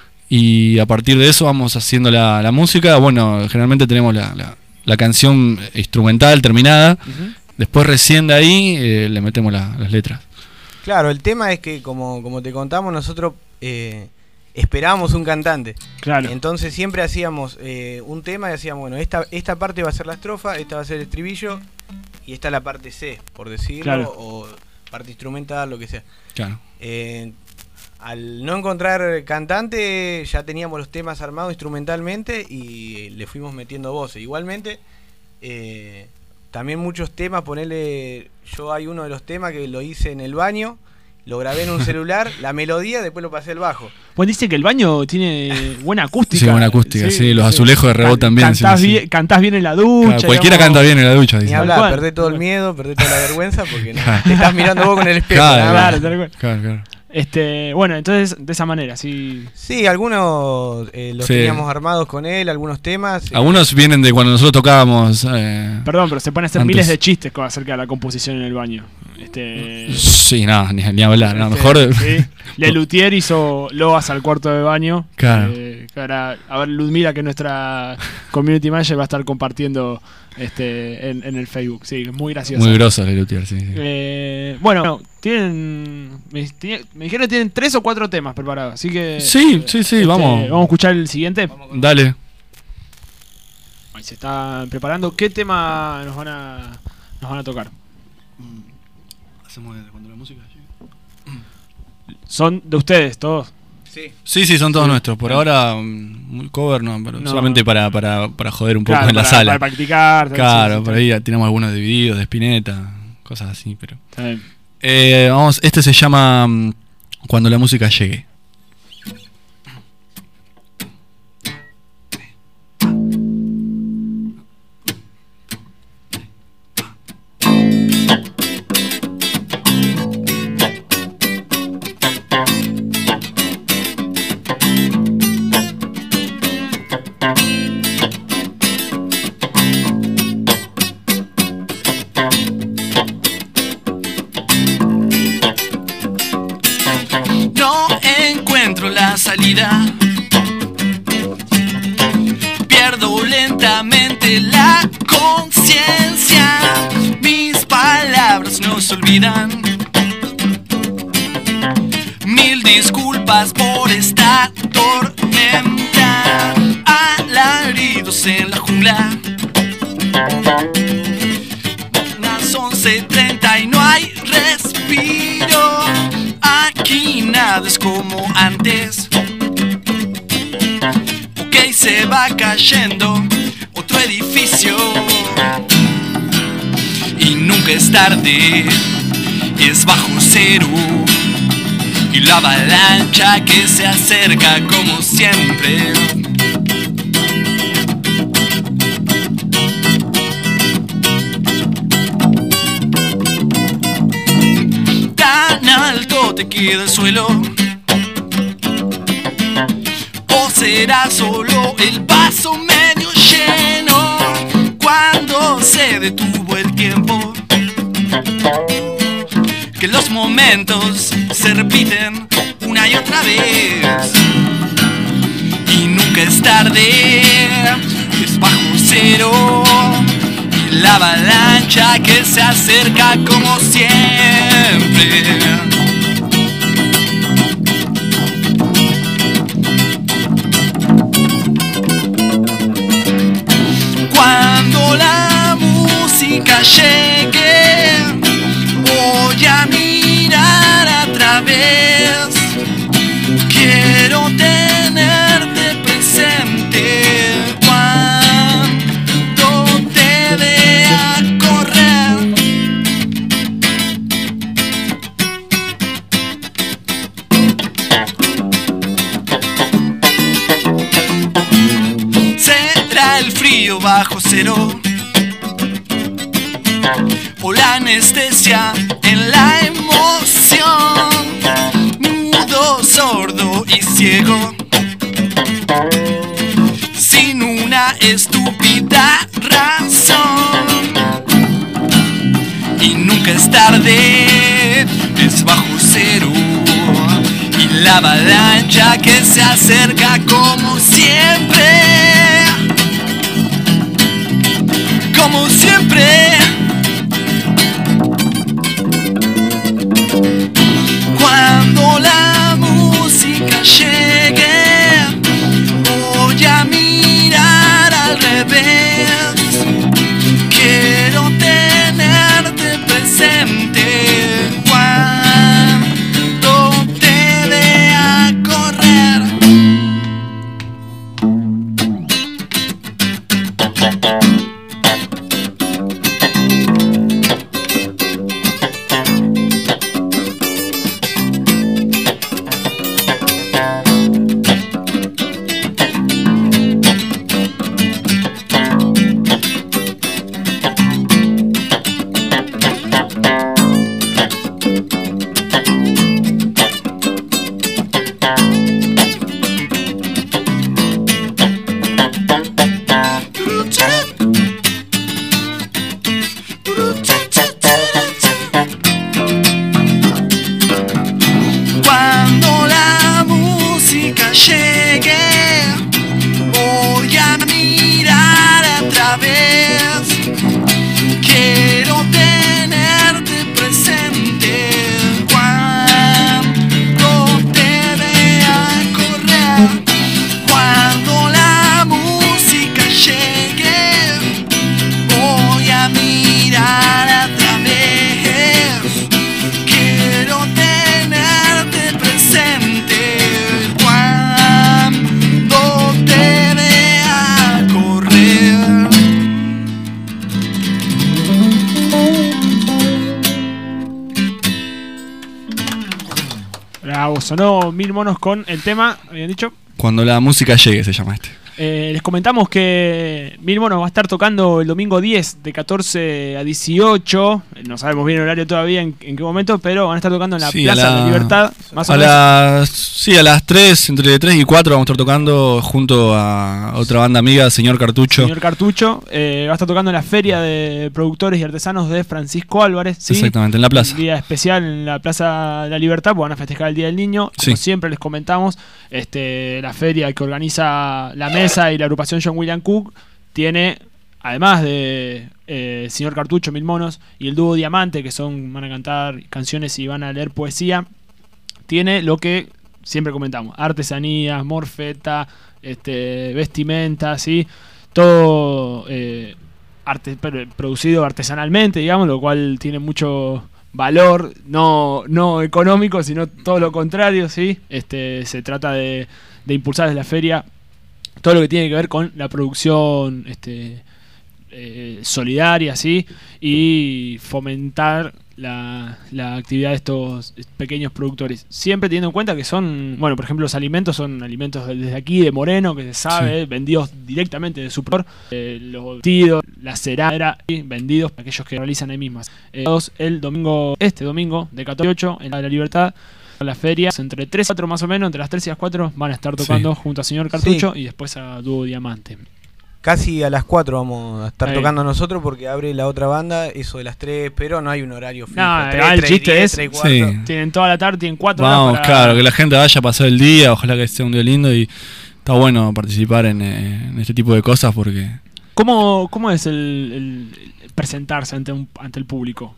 y a partir de eso vamos haciendo la, la música. Bueno, generalmente tenemos la, la, la canción instrumental terminada, uh-huh. después recién de ahí eh, le metemos la, las letras. Claro, el tema es que como, como te contamos, nosotros eh, esperábamos un cantante. Claro. Entonces siempre hacíamos eh, un tema y decíamos, bueno, esta, esta parte va a ser la estrofa, esta va a ser el estribillo, y está la parte C, por decirlo, claro. o parte instrumental, lo que sea. Claro. Eh, al no encontrar cantante, ya teníamos los temas armados instrumentalmente y le fuimos metiendo voces. Igualmente, eh, también muchos temas, ponerle, yo hay uno de los temas que lo hice en el baño, lo grabé en un celular, la melodía, después lo pasé al bajo. Pues dice que el baño tiene buena acústica. Sí, buena acústica, sí, sí los sí. azulejos de rebotan bien. Cantás, sí, bien sí. cantás bien en la ducha. Claro, cualquiera digamos, canta bien en la ducha. Ni hablar, perdés todo el miedo, perdés toda la vergüenza porque no, te estás mirando vos con el espejo. Claro, claro, claro, claro, claro. Este, bueno, entonces de esa manera, sí. Sí, algunos eh, los sí. teníamos armados con él, algunos temas. Algunos eh, vienen de cuando nosotros tocábamos. Eh, Perdón, pero se pueden hacer antes. miles de chistes acerca de la composición en el baño. Este, sí, no, ni, ni hablar, no, este, mejor. Sí. Lelutier hizo loas al cuarto de baño. Claro. Eh, ahora, a ver, Ludmila, que nuestra community manager, va a estar compartiendo este en, en el Facebook. Sí, muy gracioso. Muy grosso Lelutier, sí. sí. Eh, bueno, tienen. Me, me dijeron que tienen tres o cuatro temas preparados, así que. Sí, sí, sí, este, vamos. Vamos a escuchar el siguiente. Dale. Ahí se están preparando. ¿Qué tema nos van a, nos van a tocar? Hacemos cuando la música llegue. ¿Son de ustedes todos? Sí, sí, sí son todos sí. nuestros. Por ahora, um, cover no, pero no. solamente para, para, para joder un poco claro, en la para, sala. Para practicar. Claro, sí, sí, por sí. ahí tenemos algunos divididos de Spinetta, cosas así, pero. Sí. Eh, vamos, este se llama um, Cuando la música llegue. Salida. Pierdo lentamente la conciencia, mis palabras no se olvidan. Mil disculpas por esta tormenta, alaridos en la jungla. Las once treinta y no hay respiro, aquí nada es como antes. Ok, se va cayendo otro edificio y nunca es tarde, es bajo cero y la avalancha que se acerca como siempre. Tan alto te queda el suelo, o será solo el vaso medio lleno cuando se detuvo el tiempo, que los momentos se repiten una y otra vez y nunca es tarde, es bajo cero y la avalancha que se acerca como siempre. Cuando la música llegue, voy a mirar a través. Quiero tenerte presente cuando te vea correr. Será el frío bajo cero o la anestesia en la emoción, mudo, sordo y ciego, sin una estúpida razón. Y nunca es tarde, es bajo cero y la avalancha que se acerca como siempre, como siempre. Cuando la música llegue, voy a mirar al revés. Quiero tener Bravo, sonó Mil Monos con el tema, habían dicho. Cuando la música llegue se llama este. Eh, les comentamos que Mil Monos va a estar tocando el domingo diez de catorce a dieciocho. No sabemos bien el horario todavía en, en qué momento, pero van a estar tocando en la sí, Plaza la, de la Libertad. Más a o menos. Las, sí, a las tres, entre tres y cuatro vamos a estar tocando junto a otra banda amiga, Señor Cartucho. Señor Cartucho. Eh, va a estar tocando en la Feria de Productores y Artesanos de Francisco Álvarez. ¿sí? Exactamente, en la plaza. Un día especial en la Plaza de la Libertad, porque van a festejar el Día del Niño. Como Sí. siempre les comentamos, este, la feria que organiza la mesa y la agrupación John William Cook tiene, además de eh, Señor Cartucho, Mil Monos y el dúo Diamante, que son van a cantar canciones y van a leer poesía, tiene lo que siempre comentamos: artesanías, morfeta, este, vestimenta, ¿sí? Todo eh, arte, producido artesanalmente, digamos, lo cual tiene mucho valor, no, no económico, sino todo lo contrario, ¿sí? Este, se trata de, de impulsar desde la feria todo lo que tiene que ver con la producción este, eh, solidaria, ¿sí? Y fomentar la, la actividad de estos pequeños productores. Siempre teniendo en cuenta que son, bueno, por ejemplo, los alimentos son alimentos desde aquí, de Moreno, que se sabe, sí. vendidos directamente de su productor. Eh, los vestidos, la cerámica, ¿sí? vendidos para aquellos que realizan ahí mismas. Eh, todos el domingo, este domingo, de catorce a ocho, en la de la Libertad. Las ferias entre tres y cuatro más o menos, entre las tres y las cuatro van a estar tocando sí. junto a Señor Cartucho sí. y después a Dúo Diamante. Casi a las cuatro vamos a estar Ahí. tocando nosotros porque abre la otra banda, eso de las tres, pero no hay un horario fijo. No, tres, el tres, chiste diez, es, tres, cuatro. Sí. tienen toda la tarde, tienen cuatro Vamos, horas para... claro, que la gente vaya a pasar el día, ojalá que sea un día lindo y está bueno participar en, en este tipo de cosas porque... ¿Cómo, cómo es el, el, el presentarse ante, un, ante el público?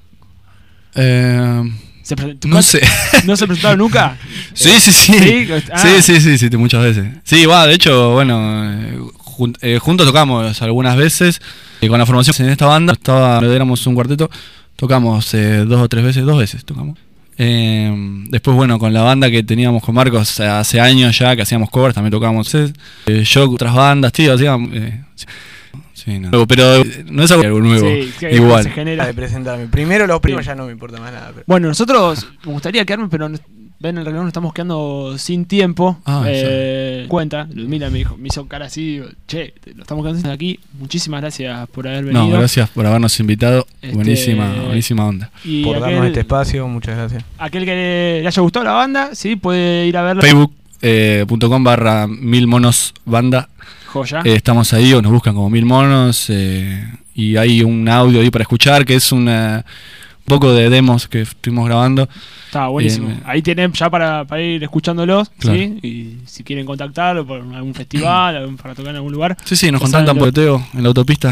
Eh... ¿Se present- No sé. ¿No se presentaron nunca? Sí, sí, sí. ¿Sí? Ah. Sí, sí, sí, sí, muchas veces. Sí, va, de hecho, bueno, eh, jun- eh, juntos tocamos algunas veces. Eh, con la formación en esta banda, estaba, éramos un cuarteto, tocamos eh, dos o tres veces, dos veces tocamos. Eh, después, bueno, con la banda que teníamos con Marcos hace años ya, que hacíamos covers, también tocamos. Eh, yo con otras bandas, tío, hacíamos... Eh, Sí, no. Pero no es algo nuevo. Sí, que igual. Se genera de presentarme. Primero los primos ya no me importa más nada. Pero... Bueno, nosotros me gustaría quedarme, pero ven, en realidad nos estamos quedando sin tiempo. Ah, eh, cuenta, Ludmila me dijo, me hizo cara así, digo, che, lo estamos quedando sin aquí. Muchísimas gracias por haber venido. No, gracias por habernos invitado. Este, buenísima, buenísima onda. Y por aquel, darnos este espacio, muchas gracias. Aquel que le haya gustado la banda, sí, puede ir a verla. Facebook eh, punto com barra mil monos banda. Joya. Eh, estamos ahí o nos buscan como Mil Monos eh, y hay un audio ahí para escuchar que es una, un poco de demos que estuvimos grabando. Está buenísimo. Eh, ahí tienen ya para, para ir escuchándolos, claro. ¿sí? Y si quieren contactarlo por algún festival, algún, para tocar en algún lugar. Sí, sí, nos contactan por Teo en la autopista.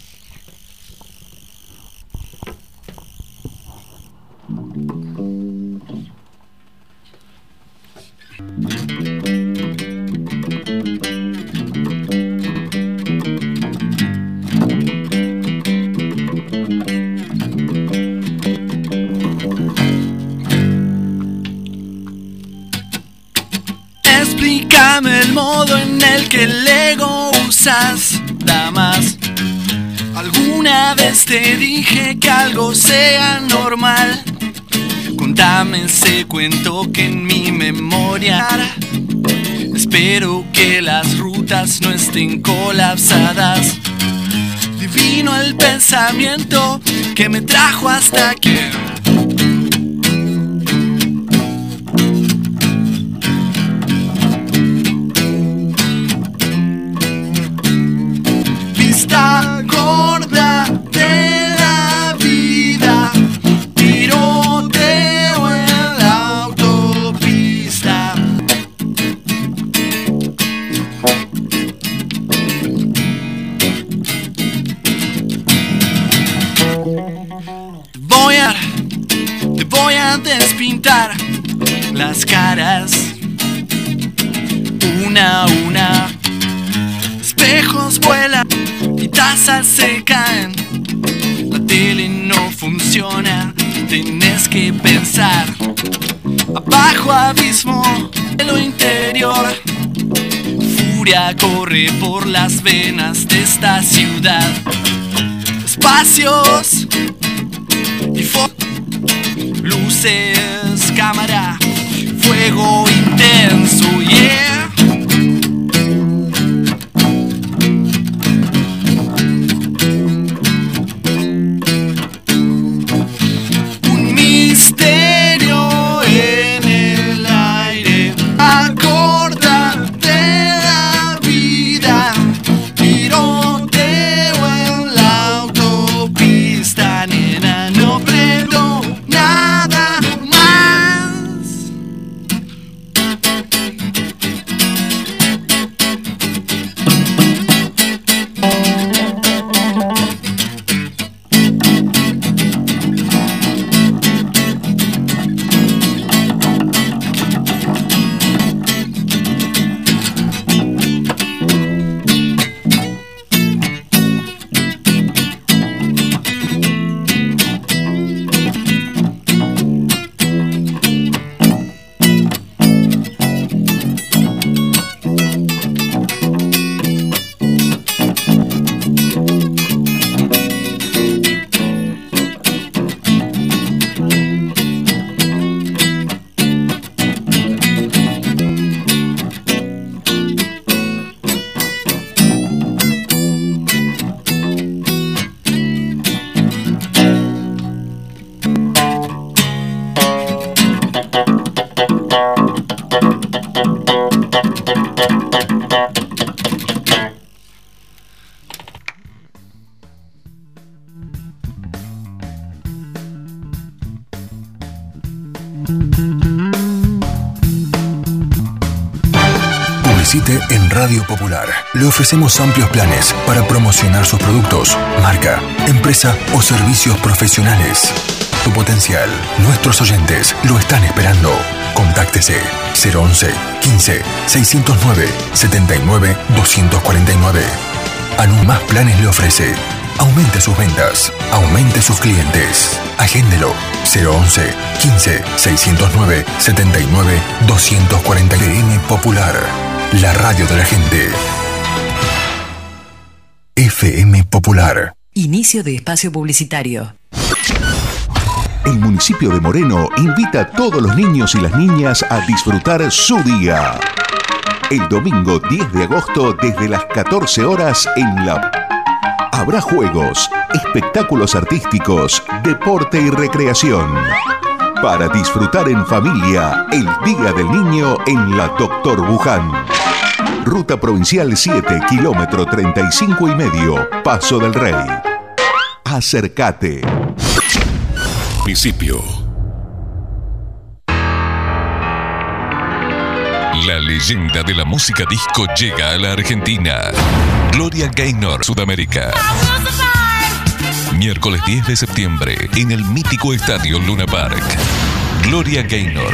Explícame el modo en el que el ego usas, damas. ¿Alguna vez te dije que algo sea normal? Contame ese cuento que en mi memoria. Espero que las rutas no estén colapsadas. Divino el pensamiento que me trajo hasta aquí. Vista gorda de la vida, tiroteo en la autopista. Voy a, te voy a despintar las caras una a una. Espejos vuelan y tazas se caen. La tele no funciona, tenés que pensar. Abajo abismo de lo interior. Furia corre por las venas de esta ciudad. Espacios y fo- luces, cámara, fuego. Escuche en Radio Popular. Le ofrecemos amplios planes para promocionar sus productos, marca, empresa o servicios profesionales. Tu potencial. Nuestros oyentes lo están esperando. Contáctese cero once, quince, seiscientos nueve, setenta y nueve, doscientos cuarenta y nueve. Aún más planes le ofrece. Aumente sus ventas. Aumente sus clientes. Agéndelo. cero once, quince, seiscientos nueve, setenta y nueve, doscientos cuarenta. F M Popular. La radio de la gente. F M Popular. Inicio de espacio publicitario. El municipio de Moreno invita a todos los niños y las niñas a disfrutar su día. El domingo diez de agosto desde las catorce horas en la... Habrá juegos, espectáculos artísticos, deporte y recreación. Para disfrutar en familia el Día del Niño en la Doctor Buján. Ruta Provincial siete, kilómetro treinta y cinco y medio, Paso del Rey. Acércate. Municipio. La leyenda de la música disco llega a la Argentina. Gloria Gaynor, Sudamérica. Miércoles diez de septiembre, en el mítico estadio Luna Park. Gloria Gaynor.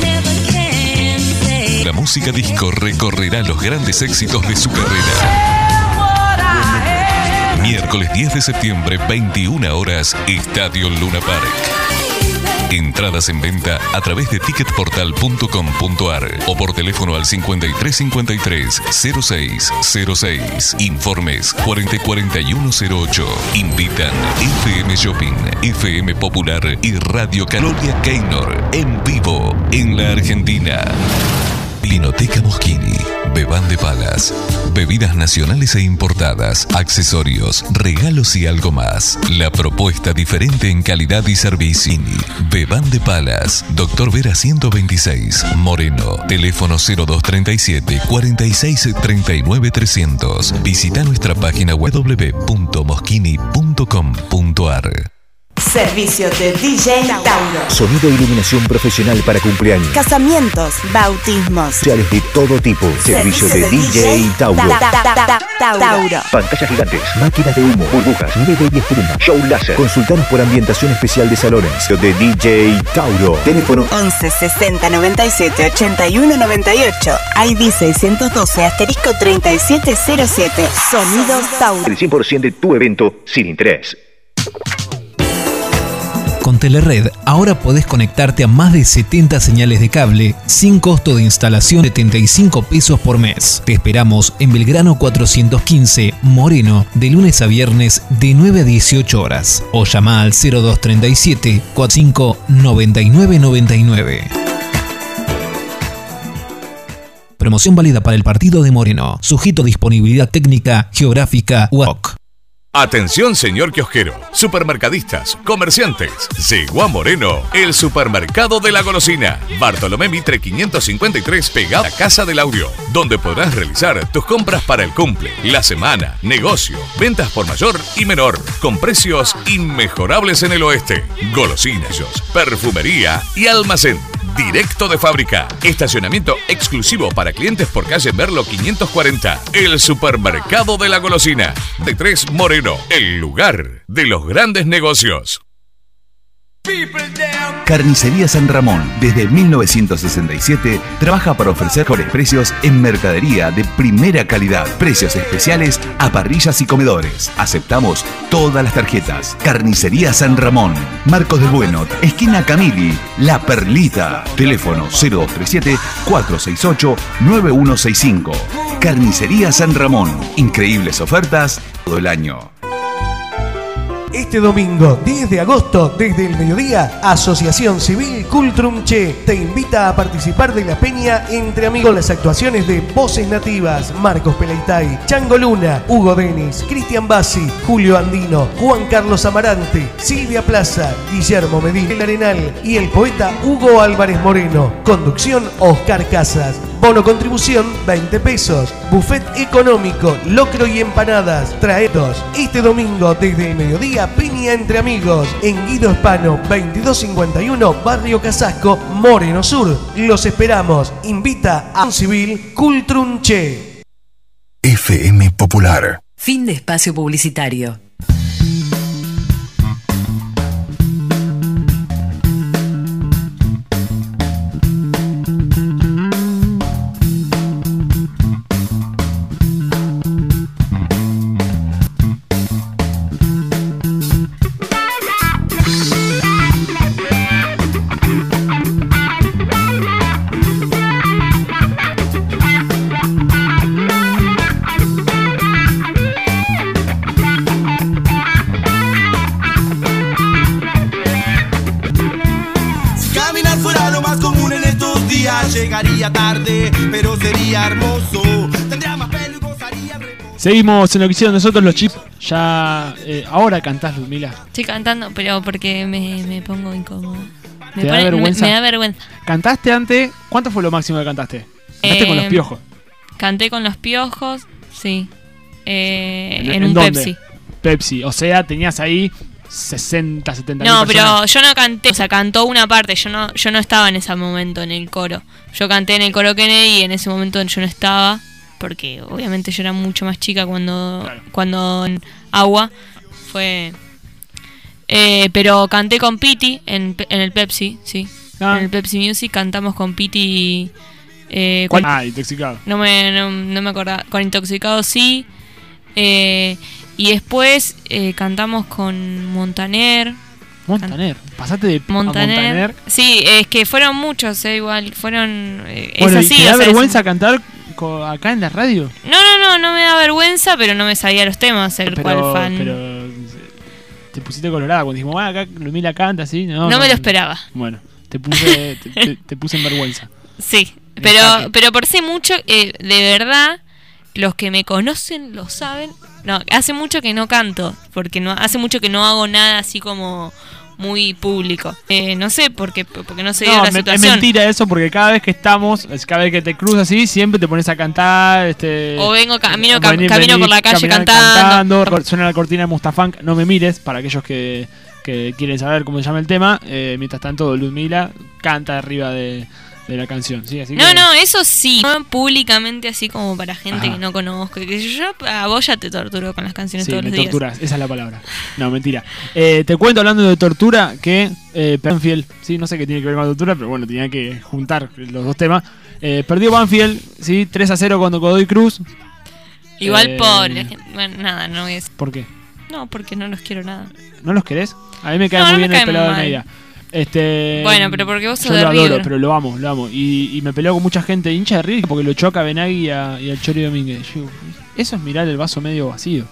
La música disco recorrerá los grandes éxitos de su carrera. Miércoles diez de septiembre, veintiuna horas, Estadio Luna Park. Entradas en venta a través de ticket portal punto com punto a r o por teléfono al cincuenta y tres cincuenta y tres, cero seis cero seis. Informes cuarenta cuarenta y uno cero ocho. Invitan F M Shopping, F M Popular y Radio Gloria Gaynor en vivo en la Argentina. Vinoteca Moschini, Bebán de Palas, bebidas nacionales e importadas, accesorios, regalos y algo más. La propuesta diferente en calidad y servicio. Bebán de Palas, Doctor Vera ciento veintiséis, Moreno, teléfono cero dos treinta y siete, cuarenta y seis, treinta y nueve, trescientos. Visita nuestra página web w w w punto moschini punto com punto a r. Servicio de D J Tauro. Sonido e iluminación profesional para cumpleaños. Casamientos, bautismos. Sociales de todo tipo. Servicio, Servicio de, de D J Tauro. Ta, ta, ta, ta, Tauro. Tauro. Pantallas gigantes, máquinas de humo, burbujas, nieve y espuma, show láser. Consultanos por ambientación especial de salones. De D J Tauro. Teléfono once sesenta noventa y siete ochenta y uno noventa y ocho. I D seiscientos doce asterisco treinta y siete cero siete. Sonidos Tauro. El cien por ciento de tu evento sin interés. Con Telered ahora podés conectarte a más de setenta señales de cable sin costo de instalación, setenta y cinco pesos por mes. Te esperamos en Belgrano cuatrocientos quince, Moreno, de lunes a viernes de nueve a dieciocho horas. O llama al cero dos treinta y siete, cuarenta y cinco, noventa y nueve noventa y nueve. Promoción válida para el partido de Moreno. Sujeto a disponibilidad técnica, geográfica u A O C. Atención señor kiosquero, supermercadistas, comerciantes. Llegó a Moreno el supermercado de la golosina. Bartolomé Mitre quinientos cincuenta y tres, pegado a la Casa del Audio, donde podrás realizar tus compras para el cumple, la semana, negocio, ventas por mayor y menor, con precios inmejorables en el oeste. Golosinas, perfumería y almacén. Directo de fábrica. Estacionamiento exclusivo para clientes por calle Merlo quinientos cuarenta. El supermercado de la golosina. De tres Moreno. El lugar de los grandes negocios. Carnicería San Ramón, desde mil novecientos sesenta y siete, trabaja para ofrecer mejores precios en mercadería de primera calidad. Precios especiales a parrillas y comedores. Aceptamos todas las tarjetas. Carnicería San Ramón, Marcos del Bueno, esquina Camili, La Perlita. Teléfono cero dos treinta y siete, cuatro seis ocho, nueve uno seis cinco. Carnicería San Ramón, increíbles ofertas todo el año. Este domingo diez de agosto, desde el mediodía, Asociación Civil Cultrum Che te invita a participar de la peña Entre Amigos. Las actuaciones de Voces Nativas, Marcos Peleitay, Chango Luna, Hugo Denis, Cristian Bassi, Julio Andino, Juan Carlos Amarante, Silvia Plaza, Guillermo Medina, El Arenal y el poeta Hugo Álvarez Moreno. Conducción Oscar Casas. Bono contribución veinte pesos. Buffet económico, locro y empanadas. Traedos. Este domingo desde el mediodía, Peña Entre Amigos. En Guido Hispano veintidós cincuenta y uno, Barrio Casasco, Moreno Sur. Los esperamos. Invita a un civil Cultrunche. F M Popular. Fin de espacio publicitario. Llegaría tarde, pero sería hermoso. Tendría más pelo y gozaría reposo. Seguimos en lo que hicieron nosotros los chips. Ya, eh, ahora cantás, Ludmila. Estoy cantando, pero porque me, me pongo incómoda. Me, ¿Te da pone- vergüenza? me, me da vergüenza. ¿Cantaste antes? ¿Cuánto fue lo máximo que cantaste? Cantaste Eh, con los piojos. Canté con los piojos, sí. Eh, en, ¿En un dónde? Pepsi. Pepsi. O sea, tenías ahí sesenta, setenta No, mil pero personas. yo no canté, o sea, cantó una parte, yo no yo no estaba en ese momento en el coro. Yo canté en el coro Kennedy y en ese momento yo no estaba, porque obviamente yo era mucho más chica cuando cuando en Agua fue... Eh, pero canté con Piti en, en el Pepsi, sí. Ah. En el Pepsi Music cantamos con Piti... Eh, ¿Cuál? con- Ah, intoxicado. no me, no, no me acordaba. Con Intoxicado sí. Eh, y después eh, cantamos con Montaner. Montaner. Pasaste de a Montaner. Montaner. Sí, es que fueron muchos, eh, igual. Fueron. Eh, Bueno, es ¿y así. te da o sea, vergüenza es- cantar co- acá en la radio? No, no, no, no me da vergüenza, pero no me sabía los temas. El Pero, cual fan. pero te pusiste colorada cuando dijimos, bueno, acá Ludmila canta, ¿sí? No, No me lo esperaba. Bueno, te puse, te, te- te puse en vergüenza. Sí, En pero, jaque. pero por sí mucho, eh, de verdad, los que me conocen lo saben. No, hace mucho que no canto, porque no hace mucho que no hago nada así como muy público. Eh, no sé, porque, porque no se dio No, la me- es situación. mentira eso, porque cada vez que estamos, es- cada vez que te cruzas así, siempre te pones a cantar. Este, O vengo, camino, o cam- vení- camino vení por la calle caminar cantando. cor- Suena la cortina de Mustafunk, no me mires, para aquellos que, que quieren saber cómo se llama el tema. Eh, mientras tanto, Ludmila canta arriba de, de la canción. ¿Sí? Así No, que- no, eso sí, no públicamente así como para gente Ajá. que no conozco. y Que yo a vos ya te torturo con las canciones Sí, todos me los días. torturas, esa es la palabra. No, mentira. Eh, te cuento hablando de tortura que eh, Banfield, sí, no sé qué tiene que ver con la tortura, pero bueno, tenía que juntar los dos temas. Eh, perdió Banfield, sí, tres a cero con Godoy Cruz. Igual Eh, por... Bueno, nada, no es... ¿Por qué? No, porque no los quiero nada. ¿No los querés? A mí me cae No, muy no bien me el caen pelado de mal. media. Este, Bueno, pero porque vos sos yo de lo adoro, River. pero lo amo, lo amo. Y, y me peleo con mucha gente hincha de River porque lo choca a Benagui y, a- y al Chori Domínguez. Yo, eso es mirar el vaso medio vacío.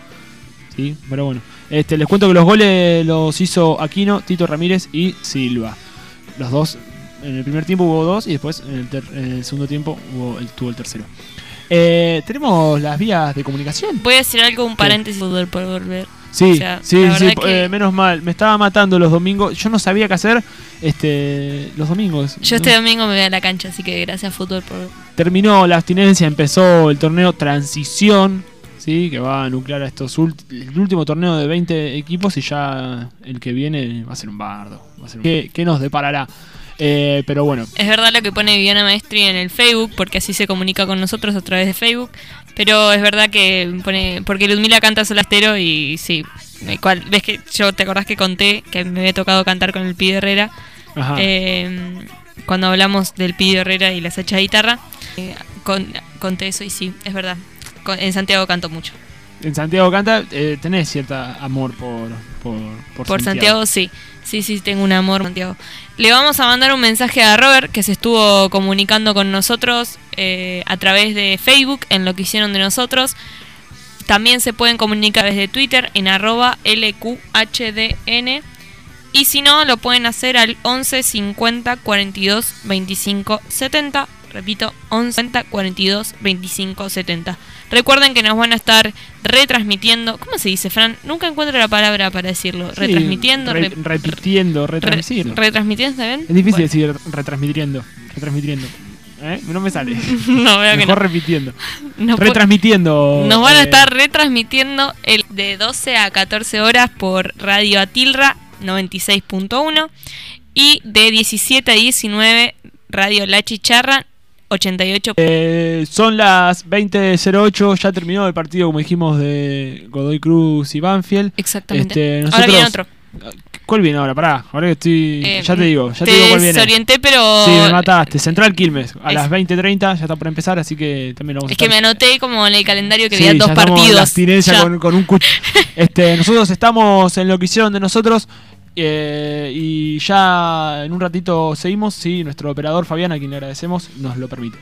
Sí, pero bueno. Este, les cuento que los goles los hizo Aquino, Tito Ramírez y Silva. Los dos, en el primer tiempo hubo dos y después en el, ter- en el segundo tiempo hubo el, tuvo el tercero. Eh, tenemos las vías de comunicación. Voy a decir algo, un paréntesis por por volver. Sí, O sea, sí, la sí, verdad que eh, menos mal. Me estaba matando los domingos. Yo no sabía qué hacer este, los domingos. Yo este domingo me voy a la cancha, así que gracias fútbol por... Terminó la abstinencia, empezó el torneo Transición, ¿sí? Que va a nuclear a estos ult- el último torneo de veinte equipos y ya el que viene va a ser un bardo. Va a ser un- ¿Qué, qué nos deparará? Eh, pero bueno, Es verdad lo que pone Viviana Maestri en el Facebook, porque así se comunica con nosotros a través de Facebook. Pero es verdad que pone... Porque Ludmila canta solastero y sí. el cual- ¿Ves que yo te acordás que conté que me había tocado cantar con el Pidi Herrera? Ajá. Eh, cuando hablamos del Pidi Herrera y la sacha de guitarra. eh, con- conté eso y sí, es verdad. Con- en Santiago canto mucho. en Santiago Canta eh, tenés cierta amor por, por, por, Por Santiago, sí. Sí, sí, tengo un amor por Santiago. Le vamos a mandar un mensaje a Robert, que se estuvo comunicando con nosotros eh, a través de Facebook, en lo que hicieron de nosotros. También se pueden comunicar desde Twitter, en arroba L Q H D N. Y si no, lo pueden hacer al once cincuenta cuarenta y dos veinticinco setenta. Repito, once cincuenta cuarenta y dos veinticinco setenta. Recuerden que nos van a estar retransmitiendo. ¿Cómo se dice, Fran? Nunca encuentro la palabra para decirlo. Sí, retransmitiendo. re- re- repitiendo, retransmitiendo. re- retransmitiendo, ¿está bien? Es difícil Bueno. decir retransmitiendo, retransmitiendo. ¿eh? No me sale. No, veo que no. repitiendo. No, retransmitiendo. Nos van a eh, estar retransmitiendo el de doce a catorce horas por Radio Atilra noventa y seis punto uno y de diecisiete a diecinueve Radio La Chicharra ochenta y ocho. Eh, son las veinte cero ocho, ya terminó el partido, como dijimos, de Godoy Cruz y Banfield. Exactamente. Este, nosotros, ahora viene otro. ¿Cuál viene ahora? Pará, ahora que estoy... Eh, ya te digo, ya te, te digo cuál viene. Te desorienté, pero... Sí, me mataste. Central Quilmes, a es... las veinte treinta, ya está por empezar, así que también lo vamos es a estar. que me anoté como en el calendario que sí, había dos ya partidos. La abstinencia con, con un cuch... este, nosotros estamos en lo que hicieron de nosotros. Eh, y ya en un ratito seguimos, si nuestro operador Fabián, a quien le agradecemos, nos lo permite.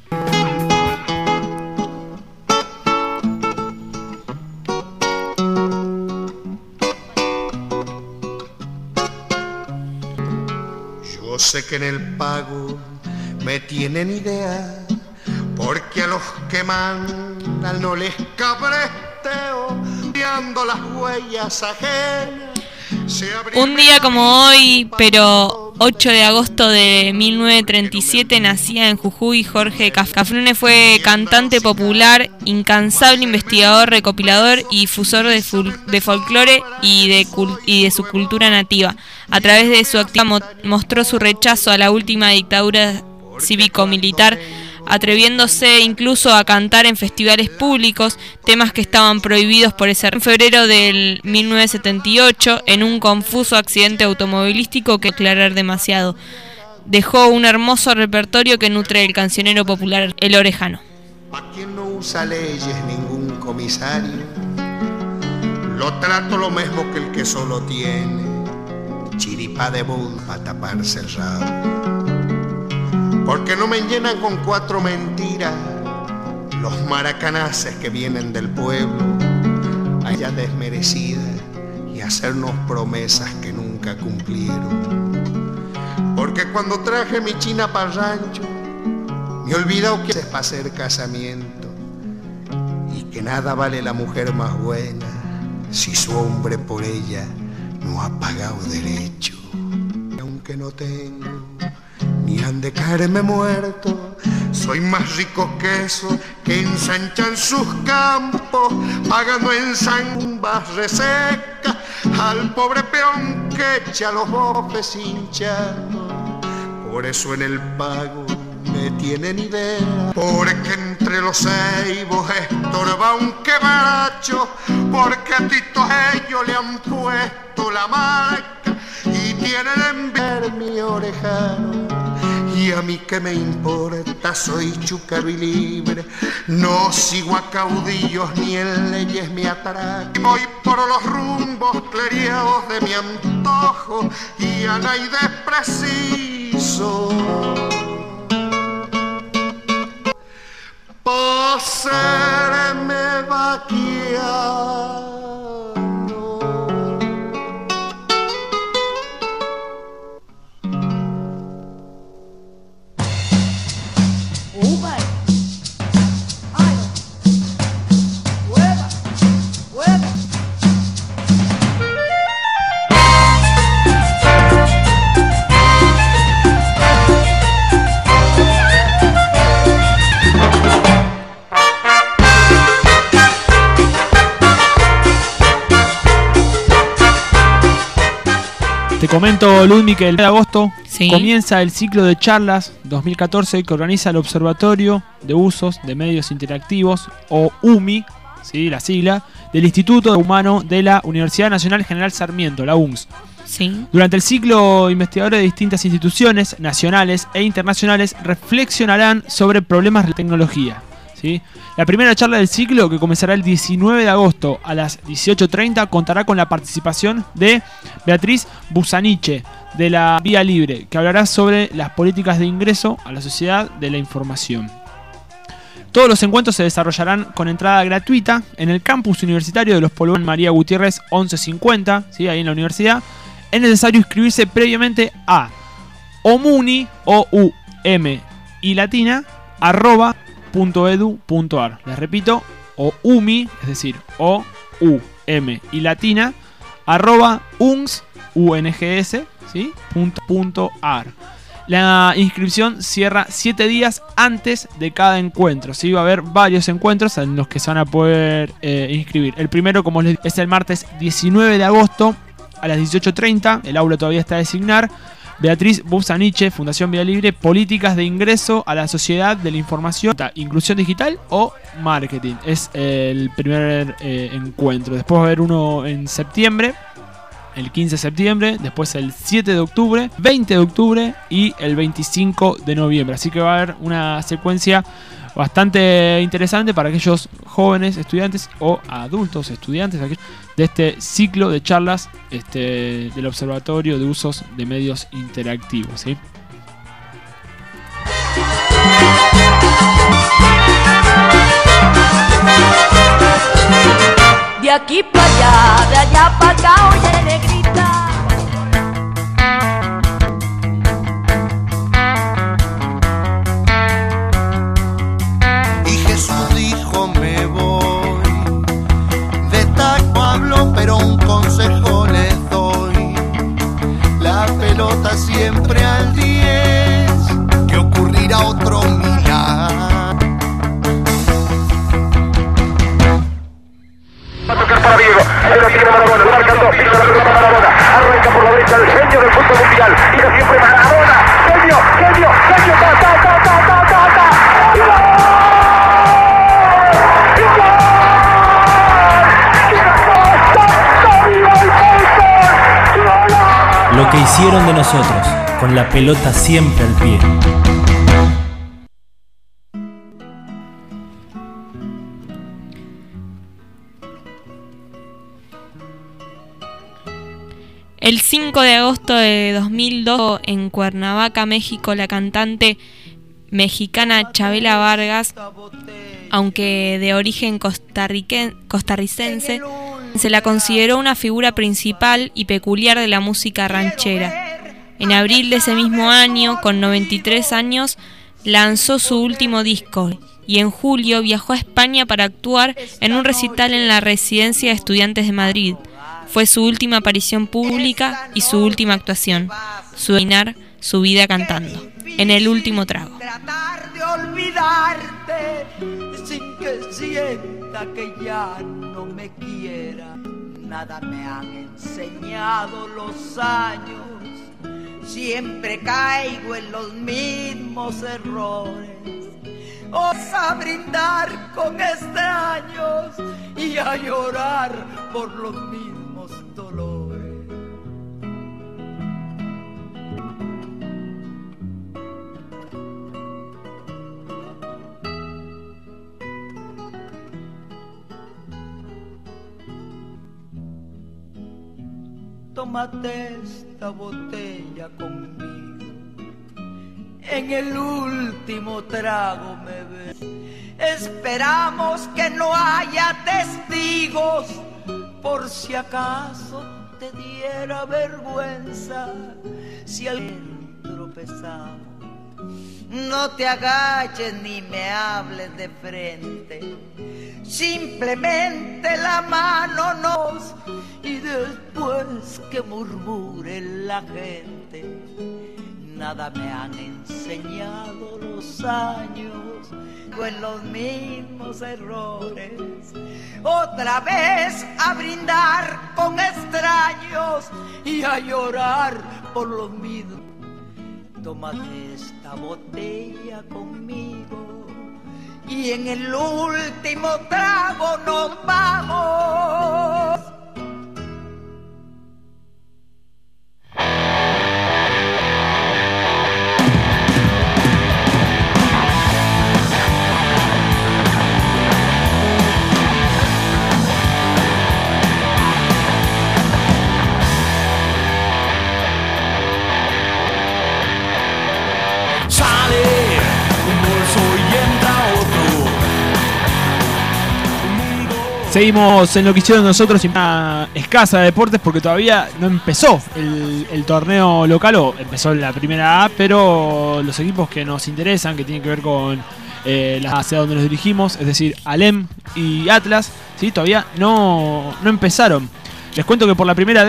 Yo sé que en el pago me tienen idea, porque a los que mandan no les cabresteo, guiando las huellas ajenas. Un día como hoy, pero ocho de agosto de mil novecientos treinta y siete, nacía en Jujuy Jorge Cafrune. Fue cantante popular, incansable investigador, recopilador y difusor de, de folclore y de, y de su cultura nativa. A través de su actividad mo mostró su rechazo a la última dictadura cívico-militar, atreviéndose incluso a cantar en festivales públicos temas que estaban prohibidos por ese. En febrero del mil novecientos setenta y ocho, en un confuso accidente automovilístico que aclarar demasiado, dejó un hermoso repertorio que nutre el cancionero popular El Orejano. A quien no usa leyes ningún comisario, lo trato lo mismo que el que solo tiene chiripa de bud para taparse el rabo. Porque no me llenan con cuatro mentiras los maracanaces que vienen del pueblo, allá desmerecidas, y hacernos promesas que nunca cumplieron. Porque cuando traje mi china para el rancho, me he olvidado que es para hacer casamiento, y que nada vale la mujer más buena si su hombre por ella no ha pagado derecho. Y aunque no tengo ni han de caerme muerto, soy más rico que eso que ensanchan sus campos, pagando en zambas resecas al pobre peón que echa los bofes hinchados. Por eso en el pago me tienen idea, porque entre los ceibos estorba un quebracho, porque a Tito ellos le han puesto la marca y tienen en ver mi orejano. Y a mí que me importa, soy chúcaro y libre, no sigo a caudillos ni en leyes me atraco. Voy por los rumbos cleriados de mi antojo y a nadie preciso. Pa' serme vaquiano. Te comento, Ludmi, que el de agosto ¿sí? comienza el ciclo de charlas dos mil catorce que organiza el Observatorio de Usos de Medios Interactivos, o U M I, ¿sí? La sigla, del Instituto Humano de la Universidad Nacional General Sarmiento, la U N S. Sí. Durante el ciclo, investigadores de distintas instituciones nacionales e internacionales reflexionarán sobre problemas de tecnología. ¿Sí? La primera charla del ciclo, que comenzará el diecinueve de agosto a las dieciocho treinta, contará con la participación de Beatriz Busaniche, de la Vía Libre, que hablará sobre las políticas de ingreso a la sociedad de la información. Todos los encuentros se desarrollarán con entrada gratuita en el campus universitario de Los Polvones María Gutiérrez once cincuenta, ¿sí? Ahí en la universidad. Es necesario inscribirse previamente a omuni, o u m y latina, arroba .edu.ar. Les repito, o umi, es decir, o u m y latina, arroba uns, ungs, ¿sí? punto, punto ar. La inscripción cierra siete días antes de cada encuentro. ¿Sí? Va a haber varios encuentros en los que se van a poder eh, inscribir. El primero, como les dije, es el martes diecinueve de agosto a las dieciocho treinta. El aula todavía está a designar. Beatriz Busaniche, Fundación Vía Libre, políticas de ingreso a la sociedad de la información, inclusión digital o marketing. Es eh, el primer eh, encuentro. Después va a haber uno en septiembre, el quince de septiembre, después el siete de octubre, veinte de octubre y el veinticinco de noviembre. Así que va a haber una secuencia bastante interesante para aquellos jóvenes estudiantes o adultos estudiantes de este ciclo de charlas este, del Observatorio de Usos de Medios Interactivos, ¿sí? De aquí para allá, de allá para acá, oye negrita. Y Jesús dijo me voy, de taco hablo pero un consejo les doy, la pelota siempre al diez, que ocurrirá otro milagro. Va a tocar para Diego, se lo tiene Maradona, lo marcan dos, pisa la pelota Maradona, arranca por la derecha el genio del fútbol mundial, tira siempre Maradona, genio, genio, genio, ta, ta, ta, ta, ta, ta, ta, ¡y gol! ¡Y gol! ¡Qué cosa! ¡Viva el fútbol! Lo que hicieron de nosotros, con la pelota siempre al pie. El cinco de agosto de dos mil dos, en Cuernavaca, México, la cantante mexicana Chabela Vargas, aunque de origen costarricense, se la consideró una figura principal y peculiar de la música ranchera. En abril de ese mismo año, con noventa y tres años, lanzó su último disco y en julio viajó a España para actuar en un recital en la Residencia de Estudiantes de Madrid. Fue su última aparición pública y su última actuación, su terminar su vida cantando, en El Último Trago. Tratar de olvidarte sin que sienta que ya no me quiera. Nada me han enseñado los años, siempre caigo en los mismos errores. Os a brindar con extraños y a llorar por los mismos dolores. Tómate esta botella conmigo, en el último trago me ves. Esperamos que no haya testigos, por si acaso te diera vergüenza si alguien tropezamos. No te agaches ni me hables de frente, simplemente la mano nos, y después que murmure la gente. Nada me han enseñado los años, con los mismos errores. Otra vez a brindar con extraños y a llorar por los mismos. Tómate esta botella conmigo y en el último trago nos vamos. Seguimos en lo que hicieron nosotros, una escasa de deportes porque todavía no empezó el, el torneo local, o empezó la primera A, pero los equipos que nos interesan, que tienen que ver con eh, la hacia donde nos dirigimos, es decir, Alem y Atlas, ¿sí? Todavía no, no empezaron. Les cuento que por la primera D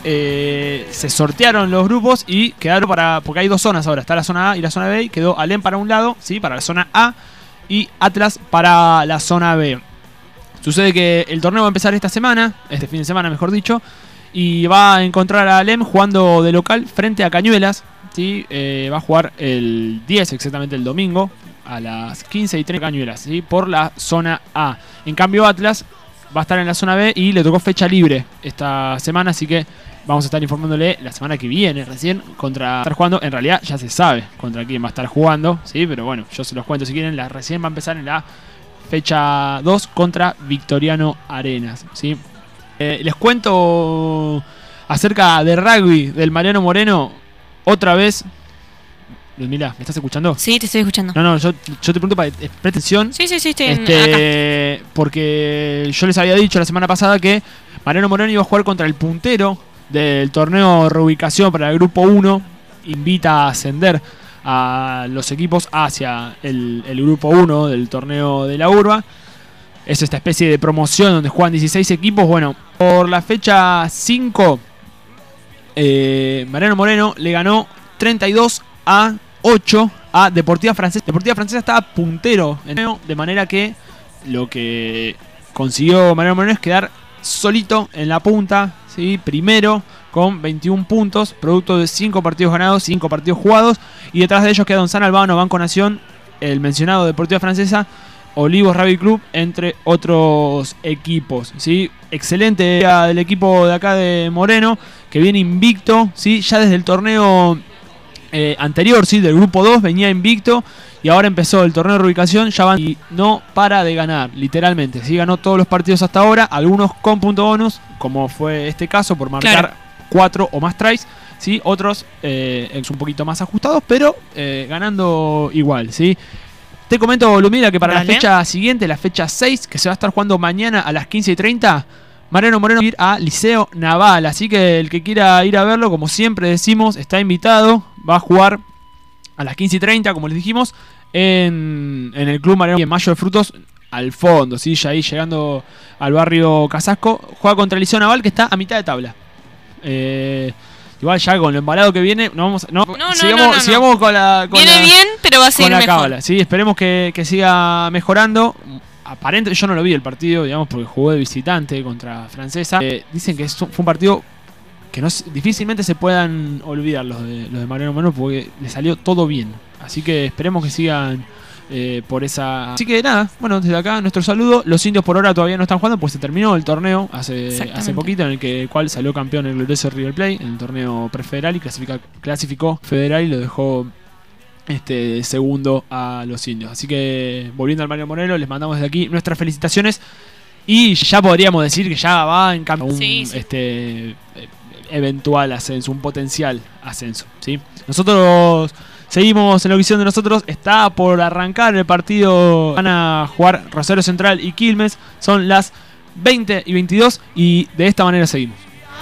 eh, se sortearon los grupos y quedaron para... Porque hay dos zonas ahora, está la zona A y la zona B, y quedó Alem para un lado, ¿sí? Para la zona A, y Atlas para la zona B. Sucede que el torneo va a empezar esta semana, este fin de semana mejor dicho, y va a encontrar a Alem jugando de local frente a Cañuelas, ¿sí? Eh, va a jugar el diez, exactamente el domingo, a las quince y treinta Cañuelas, ¿sí? Por la zona A. En cambio Atlas va a estar en la zona B y le tocó fecha libre esta semana, así que vamos a estar informándole la semana que viene recién contra estar jugando. En realidad ya se sabe contra quién va a estar jugando, ¿sí? Pero bueno, yo se los cuento si quieren. La recién va a empezar en la fecha dos contra Victoriano Arenas, ¿sí? Eh, les cuento acerca de rugby del Mariano Moreno otra vez. Ludmila, ¿me estás escuchando? Sí, te estoy escuchando. No, no, yo, yo te pregunto para eh, presta atención. Sí, sí, sí, estoy este, acá. Porque yo les había dicho la semana pasada que Mariano Moreno iba a jugar contra el puntero del torneo de reubicación para el grupo uno. Invita a ascender a los equipos hacia el, el grupo uno del torneo de la Urba. Es esta especie de promoción donde juegan dieciséis equipos. Bueno, por la fecha cinco, eh, Mariano Moreno le ganó treinta y dos a ocho a Deportiva Francesa. Deportiva Francesa estaba puntero en el torneo, de manera que lo que consiguió Mariano Moreno es quedar solito en la punta, ¿sí? Primero con veintiún puntos, producto de cinco partidos ganados, cinco partidos jugados, y detrás de ellos queda Don San Albano, Banco Nación, el mencionado Deportiva Francesa, Olivos Rugby Club, entre otros equipos, ¿sí? Excelente del equipo de acá de Moreno, que viene invicto, ¿sí? Ya desde el torneo eh, anterior, ¿sí? Del grupo dos venía invicto, y ahora empezó el torneo de reubicación, ya van y no para de ganar, literalmente, ¿sí? Ganó todos los partidos hasta ahora, algunos con punto bonus, como fue este caso, por marcar claro. cuatro o más tries, ¿sí? Otros eh, un poquito más ajustados, pero eh, ganando igual, ¿sí? Te comento, Lumira, que para Dale. la fecha siguiente, la fecha seis, que se va a estar jugando mañana a las quince y treinta, Mariano Moreno va a ir a Liceo Naval. Así que el que quiera ir a verlo, como siempre decimos, está invitado. Va a jugar a las quince y treinta, como les dijimos, en, en el Club Mariano y en Mayo de Frutos, al fondo, ¿sí? Ya ahí llegando al barrio Casasco. Juega contra el Liceo Naval, que está a mitad de tabla. Eh... Igual ya con lo embalado que viene, no vamos, no, no, no, sigamos, no, no, no. sigamos con la con viene la, bien, pero va a seguir con la mejor. cábala, ¿sí? Esperemos que, que siga mejorando. Aparente, yo no lo vi el partido, digamos, porque jugó de visitante contra Francesa. Eh, dicen que fue un partido que no difícilmente se puedan olvidar los de los de Mariano Moreno, porque le salió todo bien. Así que esperemos que sigan eh, por esa. Así que nada, bueno, desde acá nuestro saludo. Los indios por ahora todavía no están jugando, pues se terminó el torneo hace, hace poquito, en el que cual salió campeón el glorioso River Plate en el torneo prefederal y clasifica, clasificó federal y lo dejó este segundo a los indios. Así que volviendo al Mariano Moreno, les mandamos desde aquí nuestras felicitaciones y ya podríamos decir que ya va en camino un sí, sí. este eventual ascenso, un potencial ascenso, ¿sí? Nosotros seguimos en la visión de nosotros. Está por arrancar el partido. Van a jugar Rosario Central y Quilmes. Son las veinte y veintidós y de esta manera seguimos.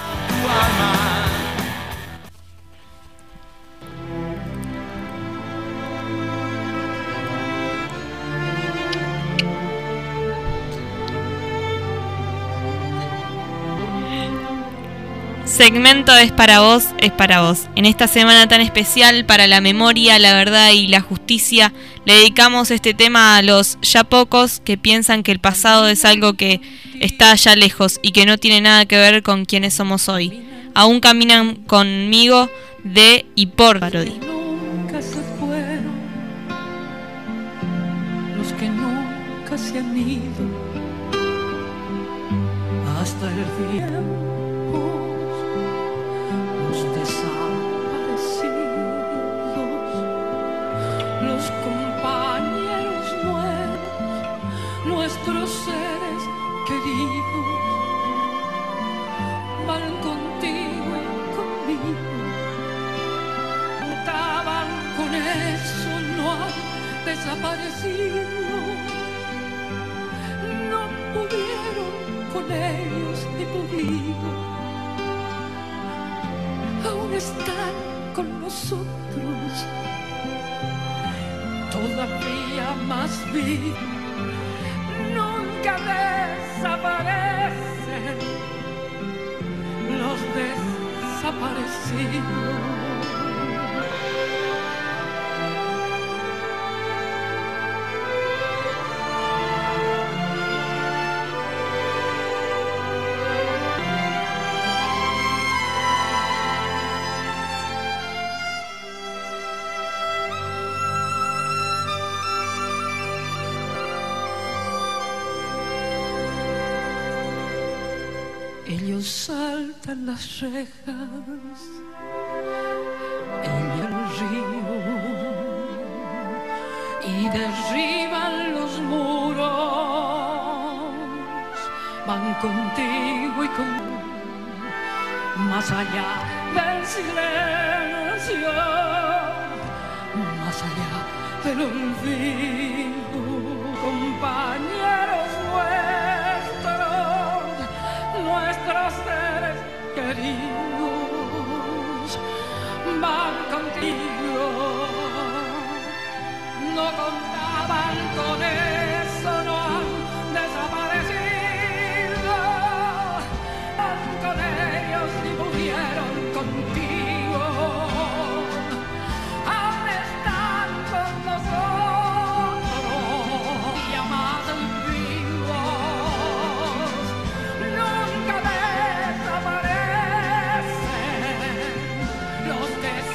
Segmento Es para vos, es para vos. En esta semana tan especial para la memoria, la verdad y la justicia, le dedicamos este tema a los ya pocos que piensan que el pasado es algo que está ya lejos y que no tiene nada que ver con quienes somos hoy. Aún caminan conmigo de y por Parodi. Nunca se fueron, los que nunca se han ido, hasta el día. Los compañeros nuevos, nuestros seres queridos, van contigo y conmigo. Contaban con eso, no han desaparecido. No pudieron con ellos ni podido. Aún están con nosotros. Todavía más vi, nunca desaparecen los desaparecido. Ellos saltan las rejas en el río y derriban los muros, van contigo y con más allá del silencio, más allá del olvido, compañeros nuestros, nuestros seres queridos, van contigo, no contaban con eso, no han desaparecido, van con ellos y murieron contigo, aún están con nosotros, y más vivos, nunca desaparecen los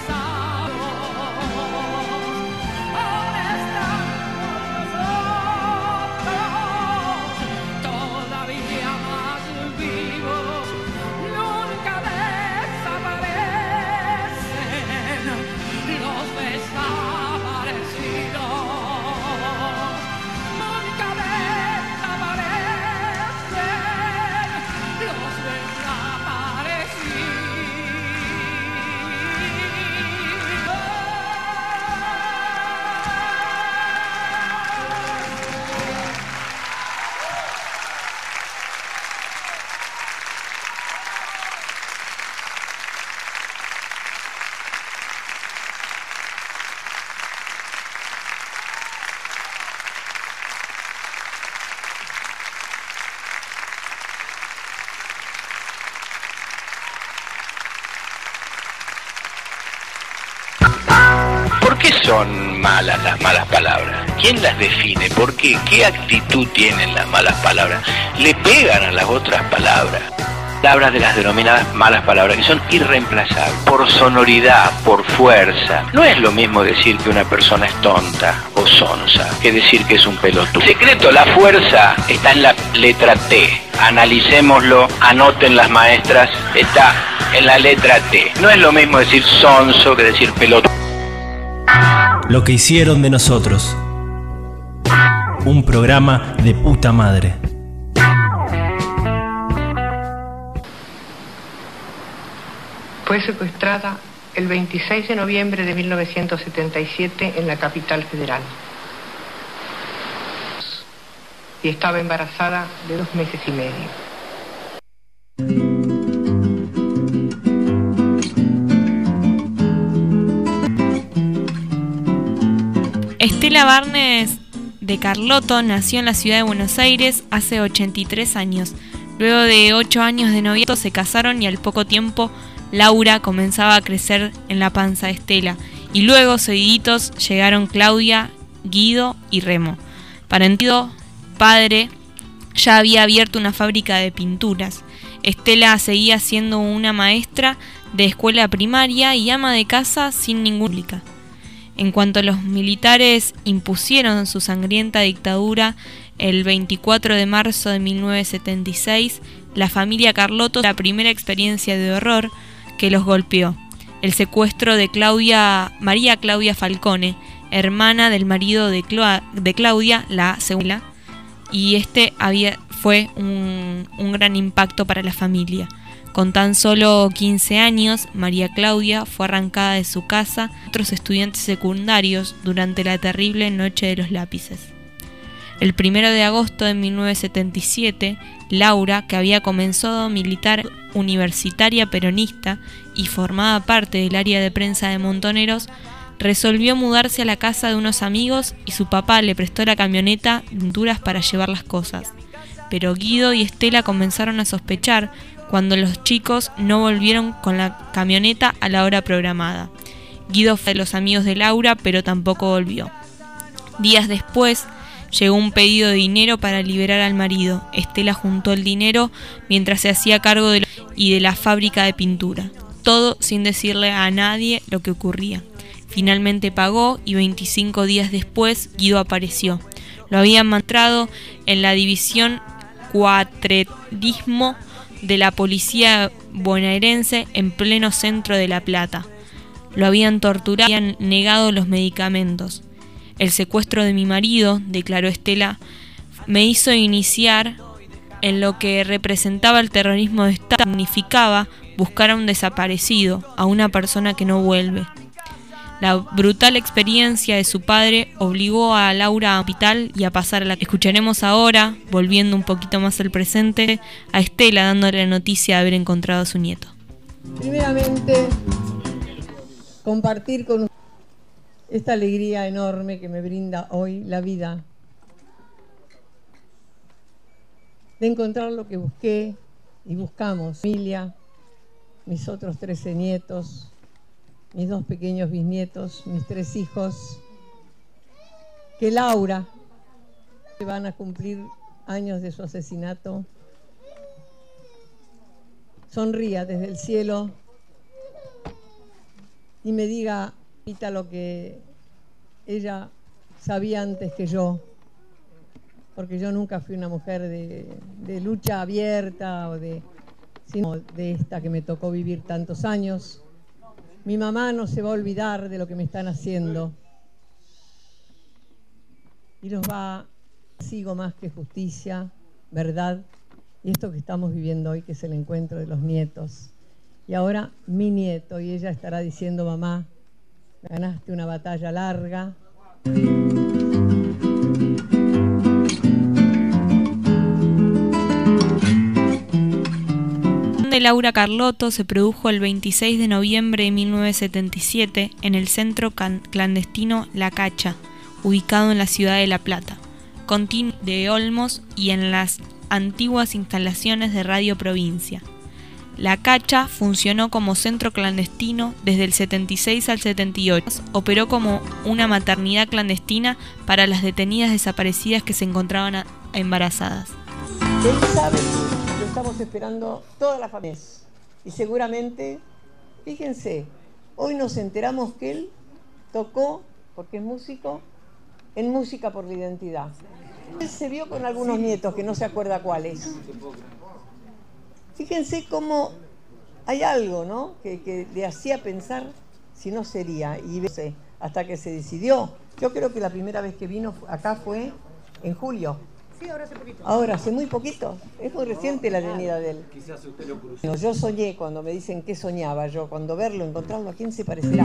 desahuciados, aún están con nosotros, todavía más vivos, nunca desaparecen los desaparecidos, nunca desaparecen los ¿Por qué son malas las malas palabras? ¿Quién las define? ¿Por qué? ¿Qué actitud tienen las malas palabras? ¿Le pegan a las otras palabras? Palabras de las denominadas malas palabras, que son irreemplazables, por sonoridad, por fuerza. No es lo mismo decir que una persona es tonta o sonsa, que decir que es un pelotudo. El secreto, la fuerza, está en la letra T. Analicémoslo, anoten las maestras, está en la letra T. No es lo mismo decir sonso que decir pelotudo. Lo que hicieron de nosotros. Un programa de puta madre. Fue secuestrada el veintiséis de noviembre de mil novecientos setenta y siete en la capital federal. Y estaba embarazada de dos meses y medio. Estela Barnes de Carlotto nació en la ciudad de Buenos Aires hace ochenta y tres años. Luego de ocho años de noviazgo se casaron y al poco tiempo Laura comenzaba a crecer en la panza de Estela. Y luego, seguiditos, llegaron Claudia, Guido y Remo. Parentido, padre, ya había abierto una fábrica de pinturas. Estela seguía siendo una maestra de escuela primaria y ama de casa sin ninguna pública. En cuanto los militares impusieron su sangrienta dictadura el veinticuatro de marzo de mil novecientos setenta y seis, la familia Carlotto tuvo la primera experiencia de horror que los golpeó: el secuestro de Claudia, María Claudia Falcone, hermana del marido de, Clo- de Claudia, la segunda, y este había, fue un, un gran impacto para la familia. Con tan solo quince años, María Claudia fue arrancada de su casa por otros estudiantes secundarios durante la terrible Noche de los Lápices. El primero de agosto de mil novecientos setenta y siete, Laura, que había comenzado militar universitaria peronista y formaba parte del área de prensa de Montoneros, resolvió mudarse a la casa de unos amigos y su papá le prestó la camioneta de Honduras para llevar las cosas. Pero Guido y Estela comenzaron a sospechar cuando los chicos no volvieron con la camioneta a la hora programada. Guido fue de los amigos de Laura, pero tampoco volvió. Días después llegó un pedido de dinero para liberar al marido. Estela juntó el dinero mientras se hacía cargo de lo y de la fábrica de pintura. Todo sin decirle a nadie lo que ocurría. Finalmente pagó y veinticinco días después Guido apareció. Lo habían mantrado en la división cuatredismo de la policía bonaerense en pleno centro de La Plata. Lo habían torturado y habían negado los medicamentos. El secuestro de mi marido, declaró Estela, me hizo iniciar en lo que representaba el terrorismo de Estado. Significaba buscar a un desaparecido, a una persona que no vuelve. La brutal experiencia de su padre obligó a Laura a hospital y a pasar a la... Escucharemos ahora, volviendo un poquito más al presente, a Estela dándole la noticia de haber encontrado a su nieto. Primeramente, compartir con esta alegría enorme que me brinda hoy la vida de encontrar lo que busqué y buscamos, familia, mis otros trece nietos, mis dos pequeños bisnietos, mis tres hijos, que Laura, que van a cumplir años de su asesinato, sonría desde el cielo y me diga lo que ella sabía antes que yo, porque yo nunca fui una mujer de, de lucha abierta o de, sino de esta que me tocó vivir tantos años. Mi mamá no se va a olvidar de lo que me están haciendo y los va, sigo más que justicia, verdad, y esto que estamos viviendo hoy, que es el encuentro de los nietos. Y ahora mi nieto, y ella estará diciendo, mamá, ganaste una batalla larga. De Laura Carlotto se produjo el veintiséis de noviembre de mil novecientos setenta y siete en el centro clandestino La Cacha, ubicado en la ciudad de La Plata, continuo de Olmos y en las antiguas instalaciones de Radio Provincia. La Cacha funcionó como centro clandestino desde el setenta y seis al setenta y ocho. Operó como una maternidad clandestina para las detenidas desaparecidas que se encontraban a- embarazadas. Él sabe, lo estamos esperando toda la familia. Y seguramente, fíjense, hoy nos enteramos que él tocó, porque es músico, en Música por la Identidad. Él se vio con algunos nietos que no se acuerda cuáles. Fíjense cómo hay algo, ¿no?, que, que le hacía pensar si no sería, y hasta que se decidió. Yo creo que la primera vez que vino acá fue en julio. Sí, ahora hace poquito. Ahora, hace muy poquito. Es muy reciente la venida de él. Quizás usted lo cruzó. No, yo soñé, cuando me dicen qué soñaba yo, cuando verlo, encontrarlo, ¿a quién se parecerá?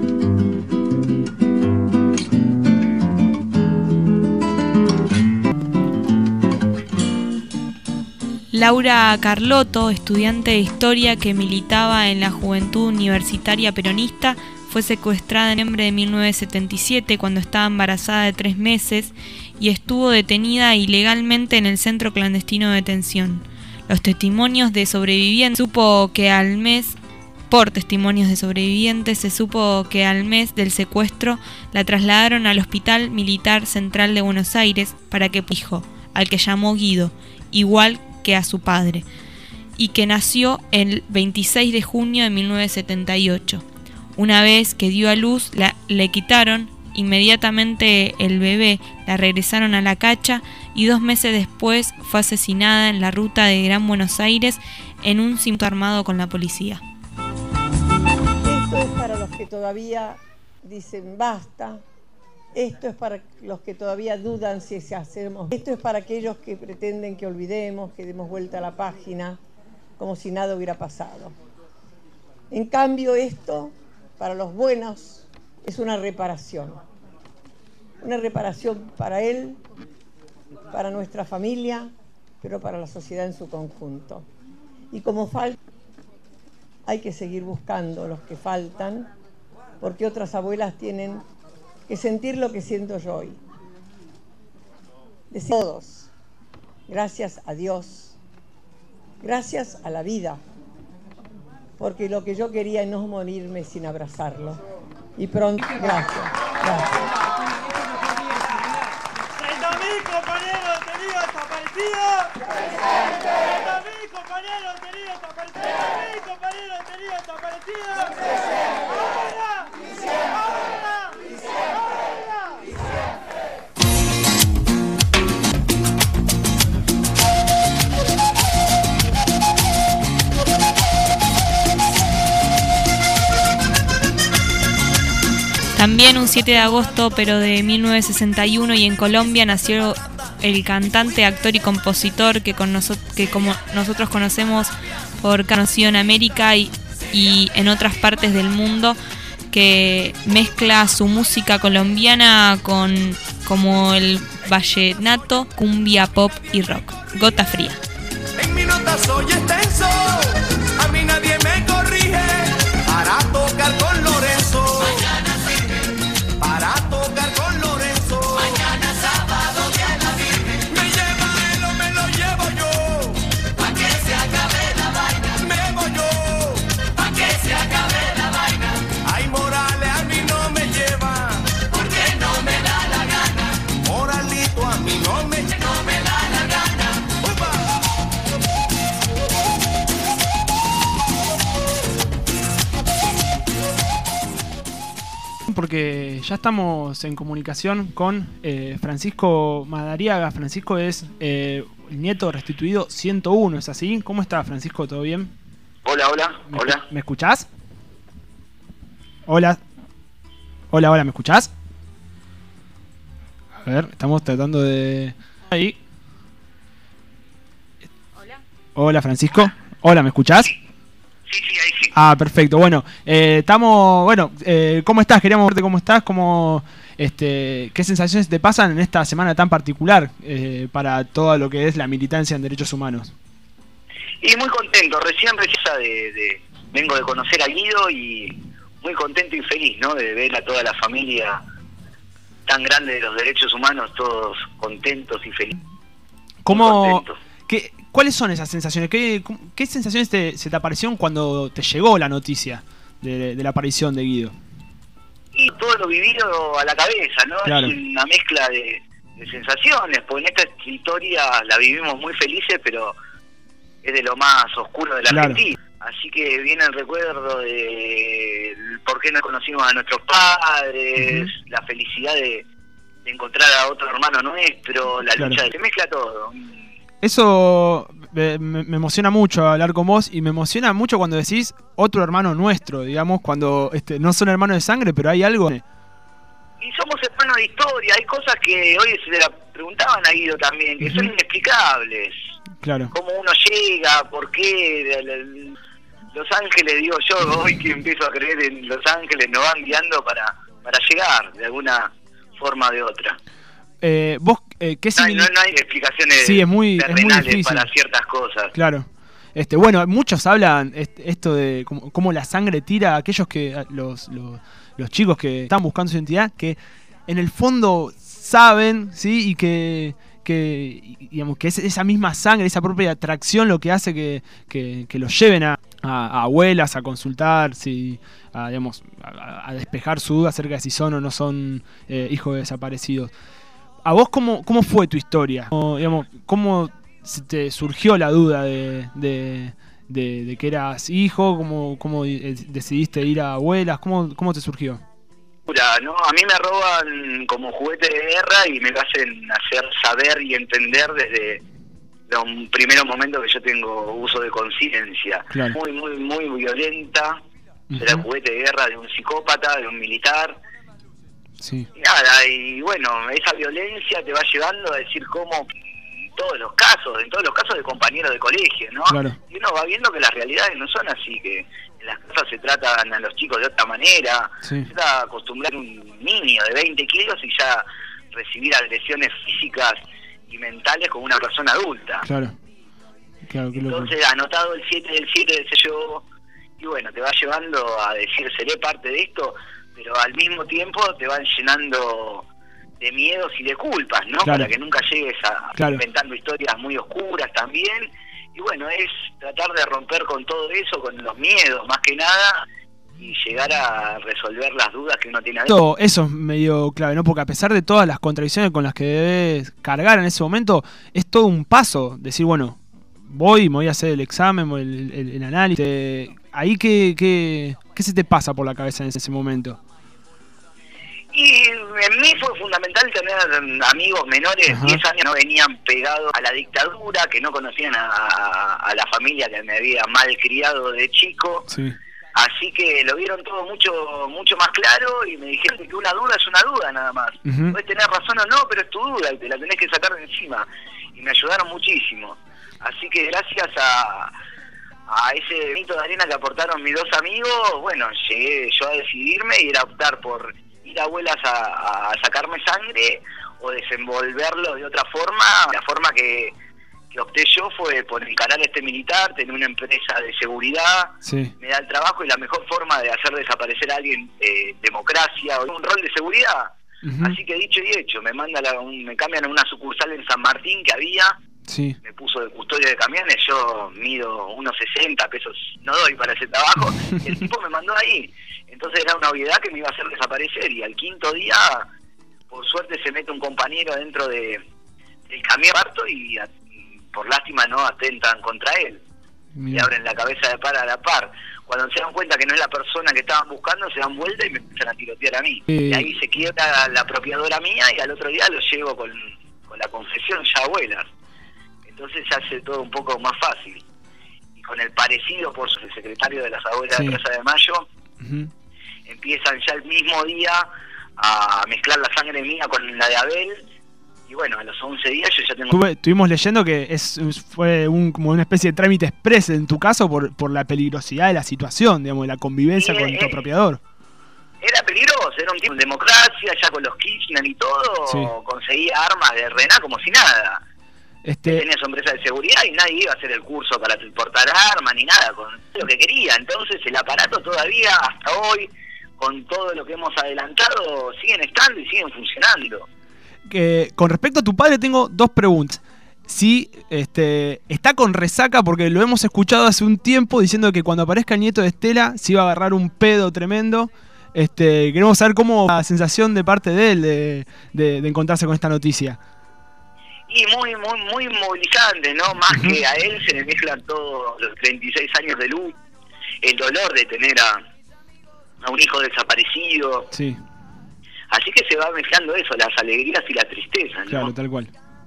Laura Carlotto, estudiante de historia que militaba en la Juventud Universitaria Peronista, fue secuestrada en noviembre de mil novecientos setenta y siete cuando estaba embarazada de tres meses y estuvo detenida ilegalmente en el centro clandestino de detención. Los testimonios de sobrevivientes supo que al mes, por testimonios de sobrevivientes, se supo que al mes del secuestro la trasladaron al Hospital Militar Central de Buenos Aires para que hijo, al que llamó Guido, igual que a su padre, y que nació el veintiséis de junio de mil novecientos setenta y ocho. Una vez que dio a luz, la, le quitaron inmediatamente el bebé, la regresaron a La Cacha y dos meses después fue asesinada en la ruta de Gran Buenos Aires en un cinto armado con la policía. Esto es para los que todavía dicen basta. Esto es para los que todavía dudan si hacemos. Esto es para aquellos que pretenden que olvidemos, que demos vuelta a la página, como si nada hubiera pasado. En cambio, esto, para los buenos, es una reparación. Una reparación para él, para nuestra familia, pero para la sociedad en su conjunto. Y como falta, hay que seguir buscando los que faltan, porque otras abuelas tienen que sentir lo que siento yo hoy. De todos, gracias a Dios, gracias a la vida, porque lo que yo quería es no morirme sin abrazarlo. Y pronto, gracias, gracias. treinta mil compañeros tenidos desaparecidos. treinta mil compañeros tenidos desaparecidos. treinta mil compañeros tenidos desaparecidos. Ahora, ahora, ahora. También un siete de agosto, pero de mil novecientos sesenta y uno, y en Colombia nació el cantante, actor y compositor que, con noso- que como nosotros conocemos por conocido en América y, y en otras partes del mundo, que mezcla su música colombiana con como el vallenato, cumbia, pop y rock. Gota Fría. En mi nota soy extenso, a mí nadie me corrige, para tocar con Lorenzo. Para tocar con Lorenzo. Mañana sábado de la Virgen. Me lleva él o me lo llevo yo. Pa' que se acabe la vaina. Me voy yo. Pa' que se acabe la vaina. Ay, Morales a mí no me lleva. Porque no me da la gana. Moralito a mí no me, no me da la gana. ¡Upa! Porque ya estamos en comunicación con eh, Francisco Madariaga. Francisco es eh, el nieto restituido ciento uno, ¿es así? ¿Cómo está, Francisco? ¿Todo bien? Hola, hola, ¿Me, hola. ¿Me escuchás? Hola. Hola, hola, ¿me escuchás? A ver, estamos tratando de... Ahí. Hola. Hola, Francisco. Hola, ¿me escuchás? Sí, sí, ahí sí. Ah, perfecto. Bueno, eh, estamos... Bueno, eh, ¿cómo estás? Queríamos verte cómo estás, cómo... Este, ¿qué sensaciones te pasan en esta semana tan particular eh, para todo lo que es la militancia en derechos humanos? Y muy contento, recién, recién de, de, vengo de conocer a Guido y muy contento y feliz, ¿no? De ver a toda la familia tan grande de los derechos humanos, todos contentos y felices. ¿Cómo, qué, ¿Cuáles son esas sensaciones? ¿Qué, qué sensaciones te, se te aparecieron cuando te llegó la noticia de, de la aparición de Guido? Y todo lo vivido a la cabeza, ¿no? Claro. Es una mezcla de, de sensaciones, porque en esta historia la vivimos muy felices, pero es de lo más oscuro de la Claro. Argentina. Así que viene el recuerdo de por qué no conocimos a nuestros padres, uh-huh. la felicidad de, de encontrar a otro hermano nuestro, la Claro. lucha, de, se mezcla todo. Eso me, me emociona mucho hablar con vos, y me emociona mucho cuando decís otro hermano nuestro, digamos, cuando este, no son hermanos de sangre, pero hay algo... Y somos hermanos de historia, hay cosas que hoy se la preguntaban a Guido también, que uh-huh. son inexplicables. Claro. Cómo uno llega, por qué... Los ángeles, digo yo, hoy que empiezo a creer en los ángeles, nos van guiando para, para llegar de alguna forma o de otra. Eh, vos, eh, ¿qué no, no, no hay explicaciones sí, es muy, terrenales es muy para ciertas cosas. Claro. Este, bueno, muchos hablan este, esto de cómo, cómo la sangre tira a aquellos que, los, los, los chicos que están buscando su identidad, que en el fondo saben, ¿sí? Y que... que digamos que es esa misma sangre, esa propia atracción lo que hace que, que, que los lleven a, a, a abuelas a consultar, si, a, digamos, a, a despejar su duda acerca de si son o no son eh, hijos de desaparecidos. ¿A vos cómo, cómo fue tu historia? ¿Cómo, digamos, cómo se te surgió la duda de, de, de, de que eras hijo? ¿Cómo, cómo decidiste ir a abuelas? ¿Cómo, cómo te surgió? ¿No? A mí me roban como juguete de guerra y me lo hacen hacer saber y entender desde los primeros momentos que yo tengo uso de conciencia. Claro. Muy, muy, muy violenta. Uh-huh. Era el juguete de guerra de un psicópata, de un militar. Sí. Y nada, y bueno, esa violencia te va llevando a decir cómo en todos los casos, en todos los casos de compañeros de colegio, ¿no? Claro. Y uno va viendo que las realidades no son así, que en las casas se tratan a los chicos de otra manera. Sí. Se está acostumbrado a un niño de veinte kilos y ya recibir agresiones físicas y mentales como una persona adulta. Claro. Claro, qué loco. Entonces, anotado el siete del siete del sello, y bueno, te va llevando a decir, seré parte de esto, pero al mismo tiempo te van llenando de miedos y de culpas, ¿no? Claro. Para que nunca llegues a Claro. inventando historias muy oscuras también. y bueno, es tratar de romper con todo eso, con los miedos más que nada, y llegar a resolver las dudas que uno tiene adentro. Eso es medio clave, ¿no? Porque a pesar de todas las contradicciones con las que debes cargar en ese momento, es todo un paso, decir, bueno, voy, me voy a hacer el examen, el, el, el análisis. Ahí, ¿qué, qué, ¿qué se te pasa por la cabeza en ese momento? Y en mí fue fundamental tener amigos menores, Ajá. diez años, no venían pegados a la dictadura, que no conocían a, a, a la familia que me había mal criado de chico. Sí. Así que lo vieron todo mucho mucho más claro y me dijeron que una duda es una duda nada más. Uh-huh. Puedes tener razón o no, pero es tu duda y te la tenés que sacar de encima. Y me ayudaron muchísimo. Así que gracias a, a ese granito de arena que aportaron mis dos amigos, bueno, llegué yo a decidirme y era optar por ir a abuelas a, a sacarme sangre o desenvolverlo de otra forma. La forma que, que opté yo fue por encarar a este militar, tener una empresa de seguridad, sí. me da el trabajo y la mejor forma de hacer desaparecer a alguien, eh, democracia o un rol de seguridad. Uh-huh. Así que dicho y hecho, me manda la, un, me cambian a una sucursal en San Martín que había, sí. me puso de custodio de camiones, yo mido unos sesenta pesos, no doy para ese trabajo, y el tipo me mandó ahí. Entonces era una obviedad que me iba a hacer desaparecer, y al quinto día, por suerte, se mete un compañero dentro de del camión parto y, a, y por lástima no atentan contra él. Mira. Y abren la cabeza de par a la par. Cuando se dan cuenta que no es la persona que estaban buscando, se dan vuelta y me empiezan a tirotear a mí. Sí. Y ahí se quiebra la apropiadora mía y al otro día lo llevo con, con la confesión ya abuelas. Entonces se hace todo un poco más fácil. Y con el parecido por el secretario de las abuelas sí. de Plaza de Mayo, uh-huh. empiezan ya el mismo día a mezclar la sangre mía con la de Abel. Y bueno, a los once días yo ya tengo... Tuve, estuvimos leyendo que es fue un, como una especie de trámite express en tu caso por, por la peligrosidad de la situación, digamos, de la convivencia Sí, con eh, tu apropiador. Era peligroso, era un tiempo de democracia, ya con los Kirchner y todo, Sí. conseguía armas de R N A como si nada. Este... Tenía su empresa de seguridad y nadie iba a hacer el curso para portar armas ni nada, con lo que quería. Entonces el aparato todavía, hasta hoy, con todo lo que hemos adelantado, siguen estando y siguen funcionando. Que, con respecto a tu padre tengo dos preguntas. Si este, está con resaca, porque lo hemos escuchado hace un tiempo diciendo que cuando aparezca el nieto de Estela se iba a agarrar un pedo tremendo. Este, queremos saber cómo la sensación de parte de él de, de, de encontrarse con esta noticia. Y muy, muy, muy movilizante, ¿no? Más uh-huh. que a él se le mezclan todos los treinta y seis años de luz, el dolor de tener a, a un hijo desaparecido. Sí. Así que se va mezclando eso, las alegrías y la tristeza, ¿no? Claro, tal cual.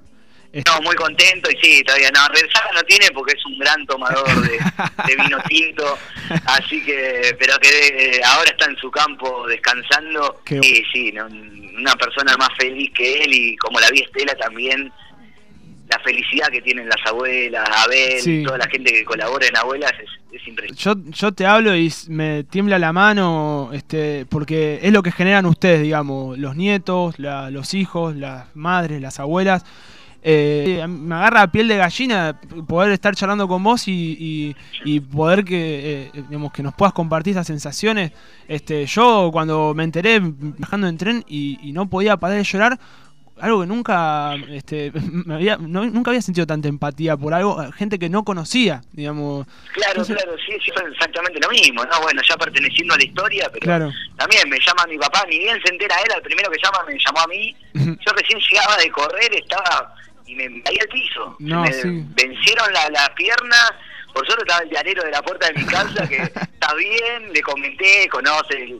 No, muy contento y sí, todavía no, resaca no tiene porque es un gran tomador de, de vino tinto, así que, pero que ahora está en su campo descansando. Qué... Sí, sí, no, una persona más feliz que él y como la vi Estela también, la felicidad que tienen las abuelas, Abel, sí. toda la gente que colabora en abuelas es, es impresionante. Yo, yo te hablo y me tiembla la mano, este, porque es lo que generan ustedes, digamos, los nietos, la, los hijos, las madres, las abuelas. Eh, me agarra la piel de gallina poder estar charlando con vos y, y, y poder que, eh, digamos, que nos puedas compartir esas sensaciones. Este, yo cuando me enteré viajando en tren y, y no podía parar de llorar, algo que nunca este, me había, no, nunca había sentido tanta empatía por algo, gente que no conocía, digamos. Claro, Entonces, claro, sí, sí, fue exactamente lo mismo, ¿no? Bueno, ya perteneciendo a la historia, pero claro. También me llama mi papá, ni bien se entera él, al primero que llama me llamó a mí. Yo recién llegaba de correr, estaba y me caí al piso. No, me sí. vencieron la, la pierna. Por suerte estaba el diarero de la puerta de mi casa, que está bien, le comenté, conoce. El,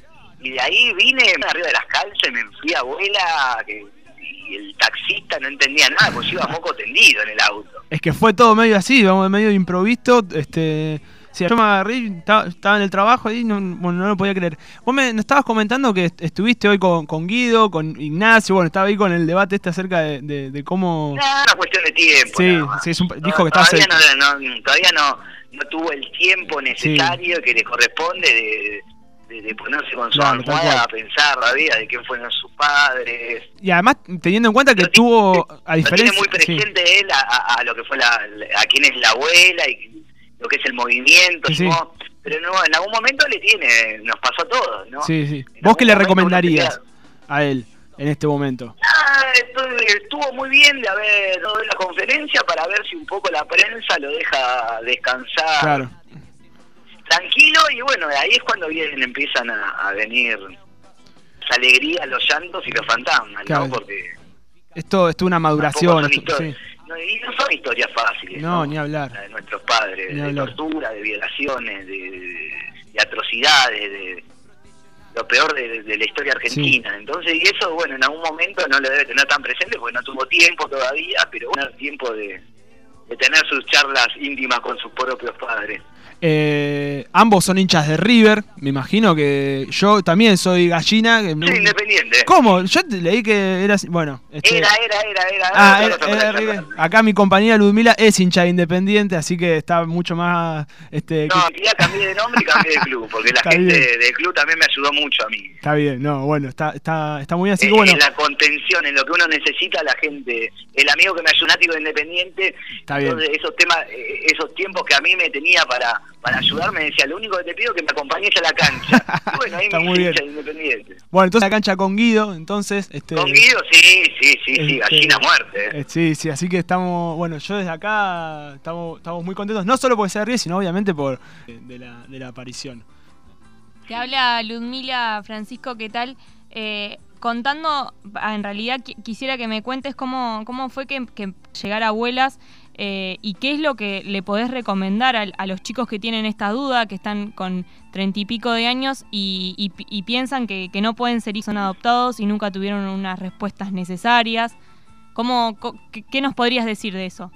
y de ahí vine arriba de las calzas y me fui a abuela, que, y el taxista no entendía nada, porque yo iba moco tendido en el auto. Es que fue todo medio así, vamos, medio de improviso. Este, sí, yo me agarré, estaba, estaba en el trabajo y no, bueno, no lo podía creer. Vos me estabas comentando que estuviste hoy con, con Guido, con Ignacio, bueno, estaba ahí con el debate este acerca de, de, de cómo... No, una cuestión de tiempo. Sí, no, sí, es un, no, dijo que todavía estaba... No, no, todavía no, no tuvo el tiempo necesario sí. que le corresponde de... De, de ponerse con su claro, almohada a pensar la vida de quién fueron sus padres. Y además teniendo en cuenta que lo tuvo tiene, a diferencia lo tiene muy presente sí. él a, a, a lo que fue la, a quién es la abuela y lo que es el movimiento, sí, ¿no? Sí. Pero no, en algún momento le tiene, nos pasó a todos, ¿no? Sí, sí. En ¿Vos qué le recomendarías a él? en este momento? Ah, estuvo muy bien de haber dado la conferencia para ver si un poco la prensa lo deja descansar. Claro. Tranquilo, y bueno, ahí es cuando vienen, empiezan a, a venir las alegrías, los llantos y los fantasmas, Claro. ¿no? Porque Esto es una maduración. son esto- histori- sí. no, y no son historias fáciles, No, ¿no? ni hablar. La de nuestros padres, Ni de hablar. tortura, de violaciones, de, de- de atrocidades, de lo peor de, de la historia argentina. Entonces, y eso, bueno, en algún momento no lo debe tener tan presente porque no tuvo tiempo todavía, pero bueno, tiempo de, de tener sus charlas íntimas con sus propios padres. Eh, ambos son hinchas de River, me imagino que yo también soy gallina. Que me- Sí, Independiente. ¿Cómo? Yo te leí que eras, bueno, este- Era, era, era, era. Ah, era era- otra era cosa. River. Acá mi compañera Ludmila es hincha de Independiente, así que está mucho más, este, No, que- ya cambié de nombre y cambié de club, porque la Está gente bien. del club también me ayudó mucho a mí. está bien, no, bueno, está, está, está muy bien, así Eh, que bueno, En la contención, en lo que uno necesita, la gente, el amigo que me ayudó, nático de Independiente, Está bien. entonces esos temas, eh, esos tiempos que a mí me tenía para, para ayudarme, decía, lo único que te pido es que me acompañes a la cancha. Y bueno, ahí Está me muy hice bien. hincha de Independiente. bueno, entonces la cancha con Guido, entonces, este, Con Guido, sí, sí, sí, sí, este, gallina muerte. eh. eh, sí, sí, así que estamos, bueno, yo desde acá estamos, estamos muy contentos, no solo porque sea River, sino obviamente por eh, de la, de la aparición. Te habla Ludmila, Francisco, ¿qué tal? Eh, contando, ah, en realidad qui- quisiera que me cuentes cómo, cómo fue que, que llegar a Abuelas eh, y qué es lo que le podés recomendar a, a los chicos que tienen esta duda, que están con treinta y pico de años y, y- y piensan que, que no pueden ser hijos, son adoptados y nunca tuvieron unas respuestas necesarias. ¿Cómo, co- qué, qué nos podrías decir de eso?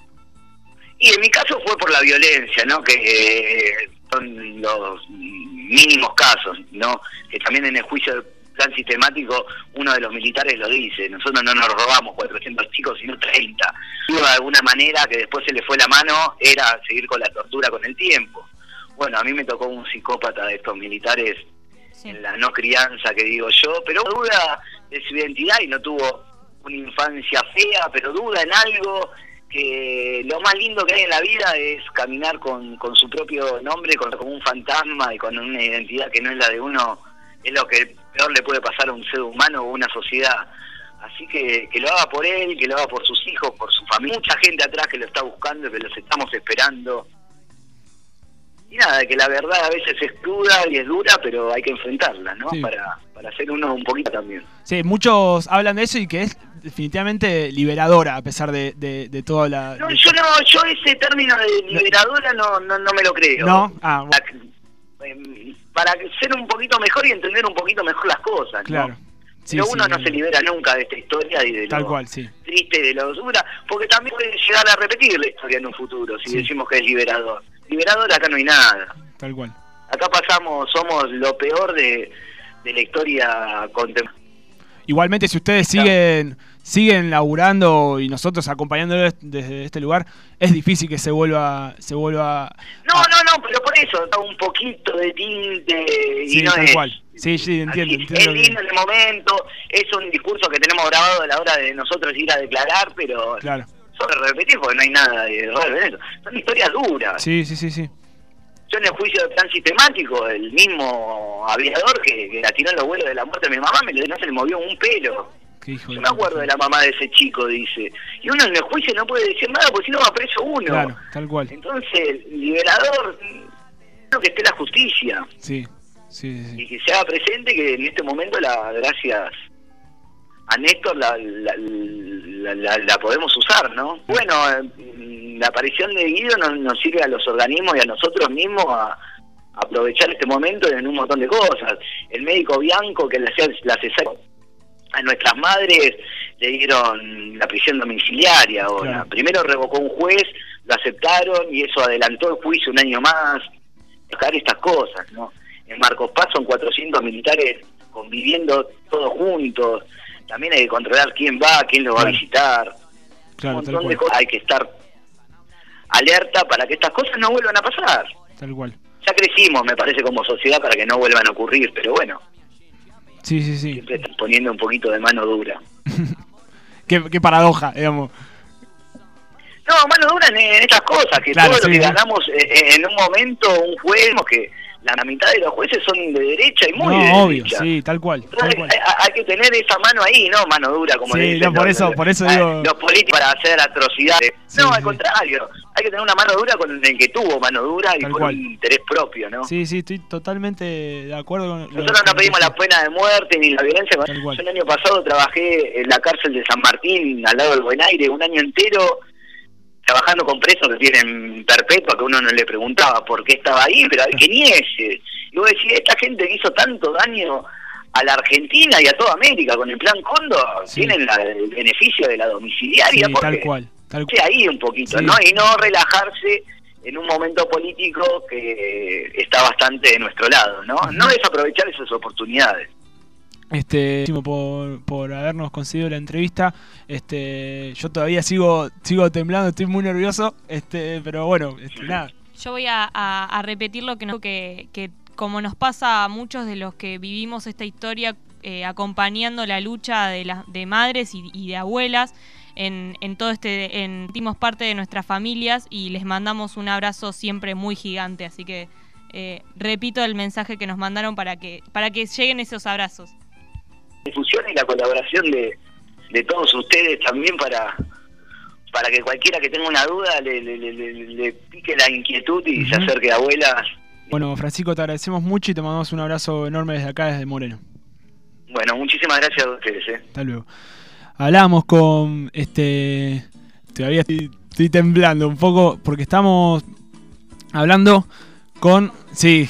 Y en mi caso fue por la violencia, ¿no? Que eh, son los mínimos casos, ¿no? Que también en el juicio del plan sistemático uno de los militares lo dice, nosotros no nos robamos cuatrocientos chicos, sino treinta. Y de alguna manera que después se le fue la mano era seguir con la tortura con el tiempo. Bueno, a mí me tocó un psicópata de estos militares en la no crianza, que digo yo, pero duda de su identidad y no tuvo una infancia fea, pero duda en algo, que lo más lindo que hay en la vida es caminar con, con su propio nombre, con, como un fantasma y con una identidad que no es la de uno, es lo que peor le puede pasar a un ser humano o una sociedad. Así que que lo haga por él, que lo haga por sus hijos, por su familia. Mucha gente atrás que lo está buscando, que los estamos esperando. Y nada, que la verdad a veces es cruda y es dura, pero hay que enfrentarla, ¿no? Sí. Para, para ser uno un poquito también. Sí, muchos hablan de eso y que es definitivamente liberadora a pesar de, de, de toda la... No, de- yo no, yo ese término de liberadora no, no, no me lo creo. ¿No? Ah, bueno, Para ser un poquito mejor y entender un poquito mejor las cosas, ¿no? claro. Sí, Pero sí, uno no sí. se libera nunca de esta historia y de Tal lo cual, sí. triste y de lo dura, porque también puede llegar a repetir la historia en un futuro si Sí. decimos que es liberador. Liberador acá no hay nada. Tal cual. Acá pasamos, somos lo peor de, de la historia contemporánea. Igualmente, si ustedes siguen siguen laburando y nosotros acompañándolos desde este lugar, es difícil que se vuelva se vuelva No, no, no, pero por eso da un poquito de tinte y sí, no tal es. cual. Sí, sí, entiendo, Así, entiendo es lo que- lindo en el momento, es un discurso que tenemos grabado a la hora de nosotros ir a declarar, pero Claro. solo repetir porque no hay nada de raro en eso. Son historias duras. Sí, sí, sí, sí. Yo en el juicio de plan sistemático, el mismo aviador que, que atiró en los vuelos de la muerte de mi mamá, me lo, no se le movió un pelo. Qué hijo Yo de me acuerdo de la mamá de ese chico, dice. Y uno en el juicio no puede decir nada porque si no va preso uno. Claro, tal cual. Entonces, liberador, creo que esté la justicia. Sí. Sí, sí, sí. Y que se haga presente que en este momento, la gracias a Néstor, la, la, la, la- la podemos usar, ¿no? Bueno, eh, la aparición de Guido nos, nos sirve a los organismos y a nosotros mismos a, a aprovechar este momento en un montón de cosas. El médico Bianco que le hacía la cesárea a nuestras madres le dieron la prisión domiciliaria ahora. Claro. Primero revocó un juez, lo aceptaron y eso adelantó el juicio un año más. Dejar estas cosas, ¿no? En Marcos Paz son cuatrocientos militares conviviendo todos juntos. También hay que controlar quién va, quién lo va Claro. a visitar. Claro, Un tal montón de cual. cosas. Hay que estar alerta para que estas cosas no vuelvan a pasar. Tal cual. Ya crecimos, me parece, como sociedad para que no vuelvan a ocurrir, pero bueno, Sí, sí, sí. siempre están poniendo un poquito de mano dura. Qué, qué paradoja, digamos. No, mano dura en, en estas cosas, que Claro, todo lo sí, que sí. ganamos eh, en un momento, un juego, que la mitad de los jueces son de derecha y muy no, de obvio, derecha. sí, tal cual. Tal Entonces, cual. Hay, hay que tener esa mano ahí, no mano dura, como sí, le dicen no, por los, eso, por eso a, digo... los políticos para hacer atrocidades. Sí, no, sí. al contrario, hay que tener una mano dura con el que tuvo mano dura y Tal por cual. un interés propio, ¿no? Sí, sí, estoy totalmente de acuerdo con... Nosotros no pedimos la pena de muerte ni la violencia. Yo el año pasado trabajé en la cárcel de San Martín, al lado del Buen Aire, un año entero, trabajando con presos que tienen perpetua, que uno no le preguntaba por qué estaba ahí, pero que ni ese. Y vos decís, esta gente que hizo tanto daño a la Argentina y a toda América con el Plan Cóndor, sí. tienen la, el beneficio de la domiciliaria. Sí, porque tal cual. Tal cual. Ahí un poquito, sí. ¿no? Y no relajarse en un momento político que está bastante de nuestro lado, ¿no? Uh-huh. No desaprovechar esas oportunidades. Este, por, por habernos concedido la entrevista. Este, yo todavía sigo sigo temblando, estoy muy nervioso, este, pero bueno, este, nada. Yo voy a, a, a repetir lo que, no, que, que como nos pasa a muchos de los que vivimos esta historia eh, acompañando la lucha de, la, de madres y, y de abuelas en, en todo este, en, sentimos parte de nuestras familias y les mandamos un abrazo siempre muy gigante, así que eh, repito el mensaje que nos mandaron para que, para que lleguen esos abrazos. La difusión y la colaboración de, de todos ustedes también para para que cualquiera que tenga una duda le, le, le, le pique la inquietud y uh-huh. se acerque a abuelas. Bueno, Francisco, te agradecemos mucho y te mandamos un abrazo enorme desde acá, desde Moreno. Bueno, muchísimas gracias a ustedes. ¿eh? Hasta luego. Hablamos con este... Todavía estoy, estoy temblando un poco porque estamos hablando con... Sí.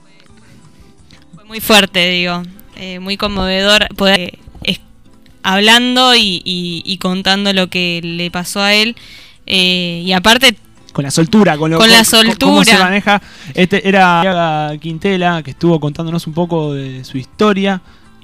Fue muy fuerte, digo. Eh, muy conmovedor poder eh, es, hablando y, y, y contando lo que le pasó a él eh, y aparte con la soltura con, lo, con con la soltura cómo se maneja. Este era Iaga Quintela, que estuvo contándonos un poco de su historia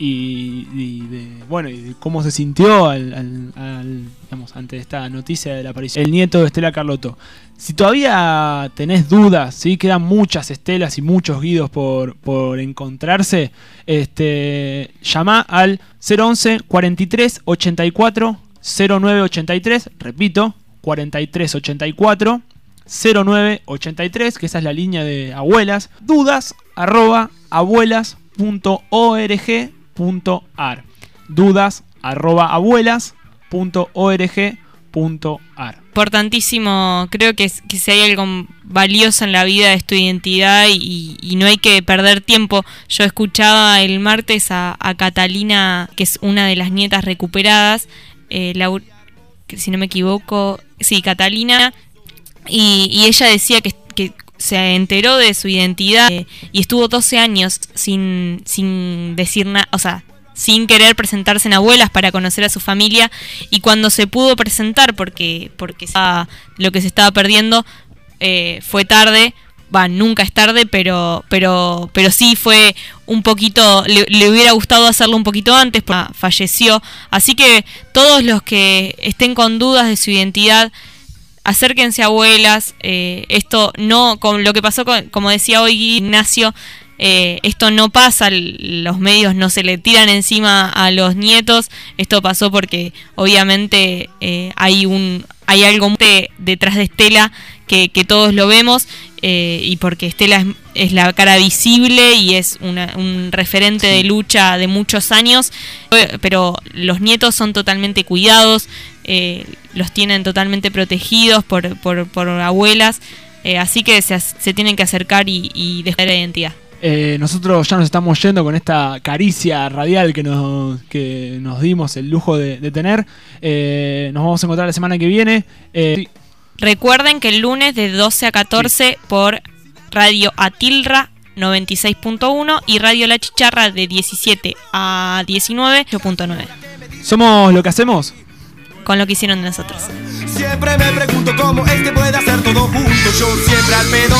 y, y de bueno y de cómo se sintió al, al, al, digamos, ante esta noticia de la aparición el nieto de Estela Carlotto. Si todavía tenés dudas, ¿sí? Quedan muchas Estelas y muchos Guidos por, por encontrarse, este, llama al cero once, cuarenta y tres, ochenta y cuatro, cero nueve ochenta y tres, repito, cuarenta y tres ochenta y cuatro, cero nueve ochenta y tres, que esa es la línea de abuelas, dudas arroba abuelas punto org punto ar, dudas arroba abuelas punto org punto ar. Importantísimo, creo que, que si hay algo valioso en la vida es tu identidad y, y no hay que perder tiempo. Yo escuchaba el martes a, a Catalina, que es una de las nietas recuperadas, eh, la, si no me equivoco, sí, Catalina, y, y ella decía que, que se enteró de su identidad eh, y estuvo doce años sin, sin decir nada, o sea, sin querer presentarse en abuelas para conocer a su familia, y cuando se pudo presentar porque porque estaba, lo que se estaba perdiendo eh, fue tarde, va, nunca es tarde, pero pero pero sí fue un poquito, le, le hubiera gustado hacerlo un poquito antes, porque falleció, así que todos los que estén con dudas de su identidad, acérquense a abuelas, eh, esto no, con lo que pasó con, como decía hoy Ignacio, Eh, esto no pasa, los medios no se le tiran encima a los nietos, esto pasó porque obviamente eh, hay un hay algo de, detrás de Estela que, que todos lo vemos eh, y porque Estela es, es la cara visible y es una, un referente de lucha de muchos años, pero los nietos son totalmente cuidados, eh, los tienen totalmente protegidos por, por, por abuelas, eh, así que se, se tienen que acercar y, y dejar la identidad. Eh, nosotros ya nos estamos yendo con esta caricia radial que nos, que nos dimos el lujo de, de tener. Eh, nos vamos a encontrar la semana que viene. Eh, sí. Recuerden que el lunes de doce a catorce sí. por Radio Atilra noventa y seis punto uno y Radio La Chicharra de diecisiete a diecinueve ocho punto nueve. ¿Somos lo que hacemos? Con lo que hicieron de nosotros. Siempre me pregunto cómo este puede hacer todo junto. Yo siempre al pedo.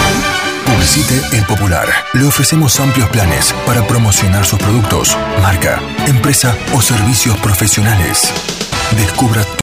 Publicite El Popular. Le ofrecemos amplios planes para promocionar sus productos, marca, empresa o servicios profesionales. Descubra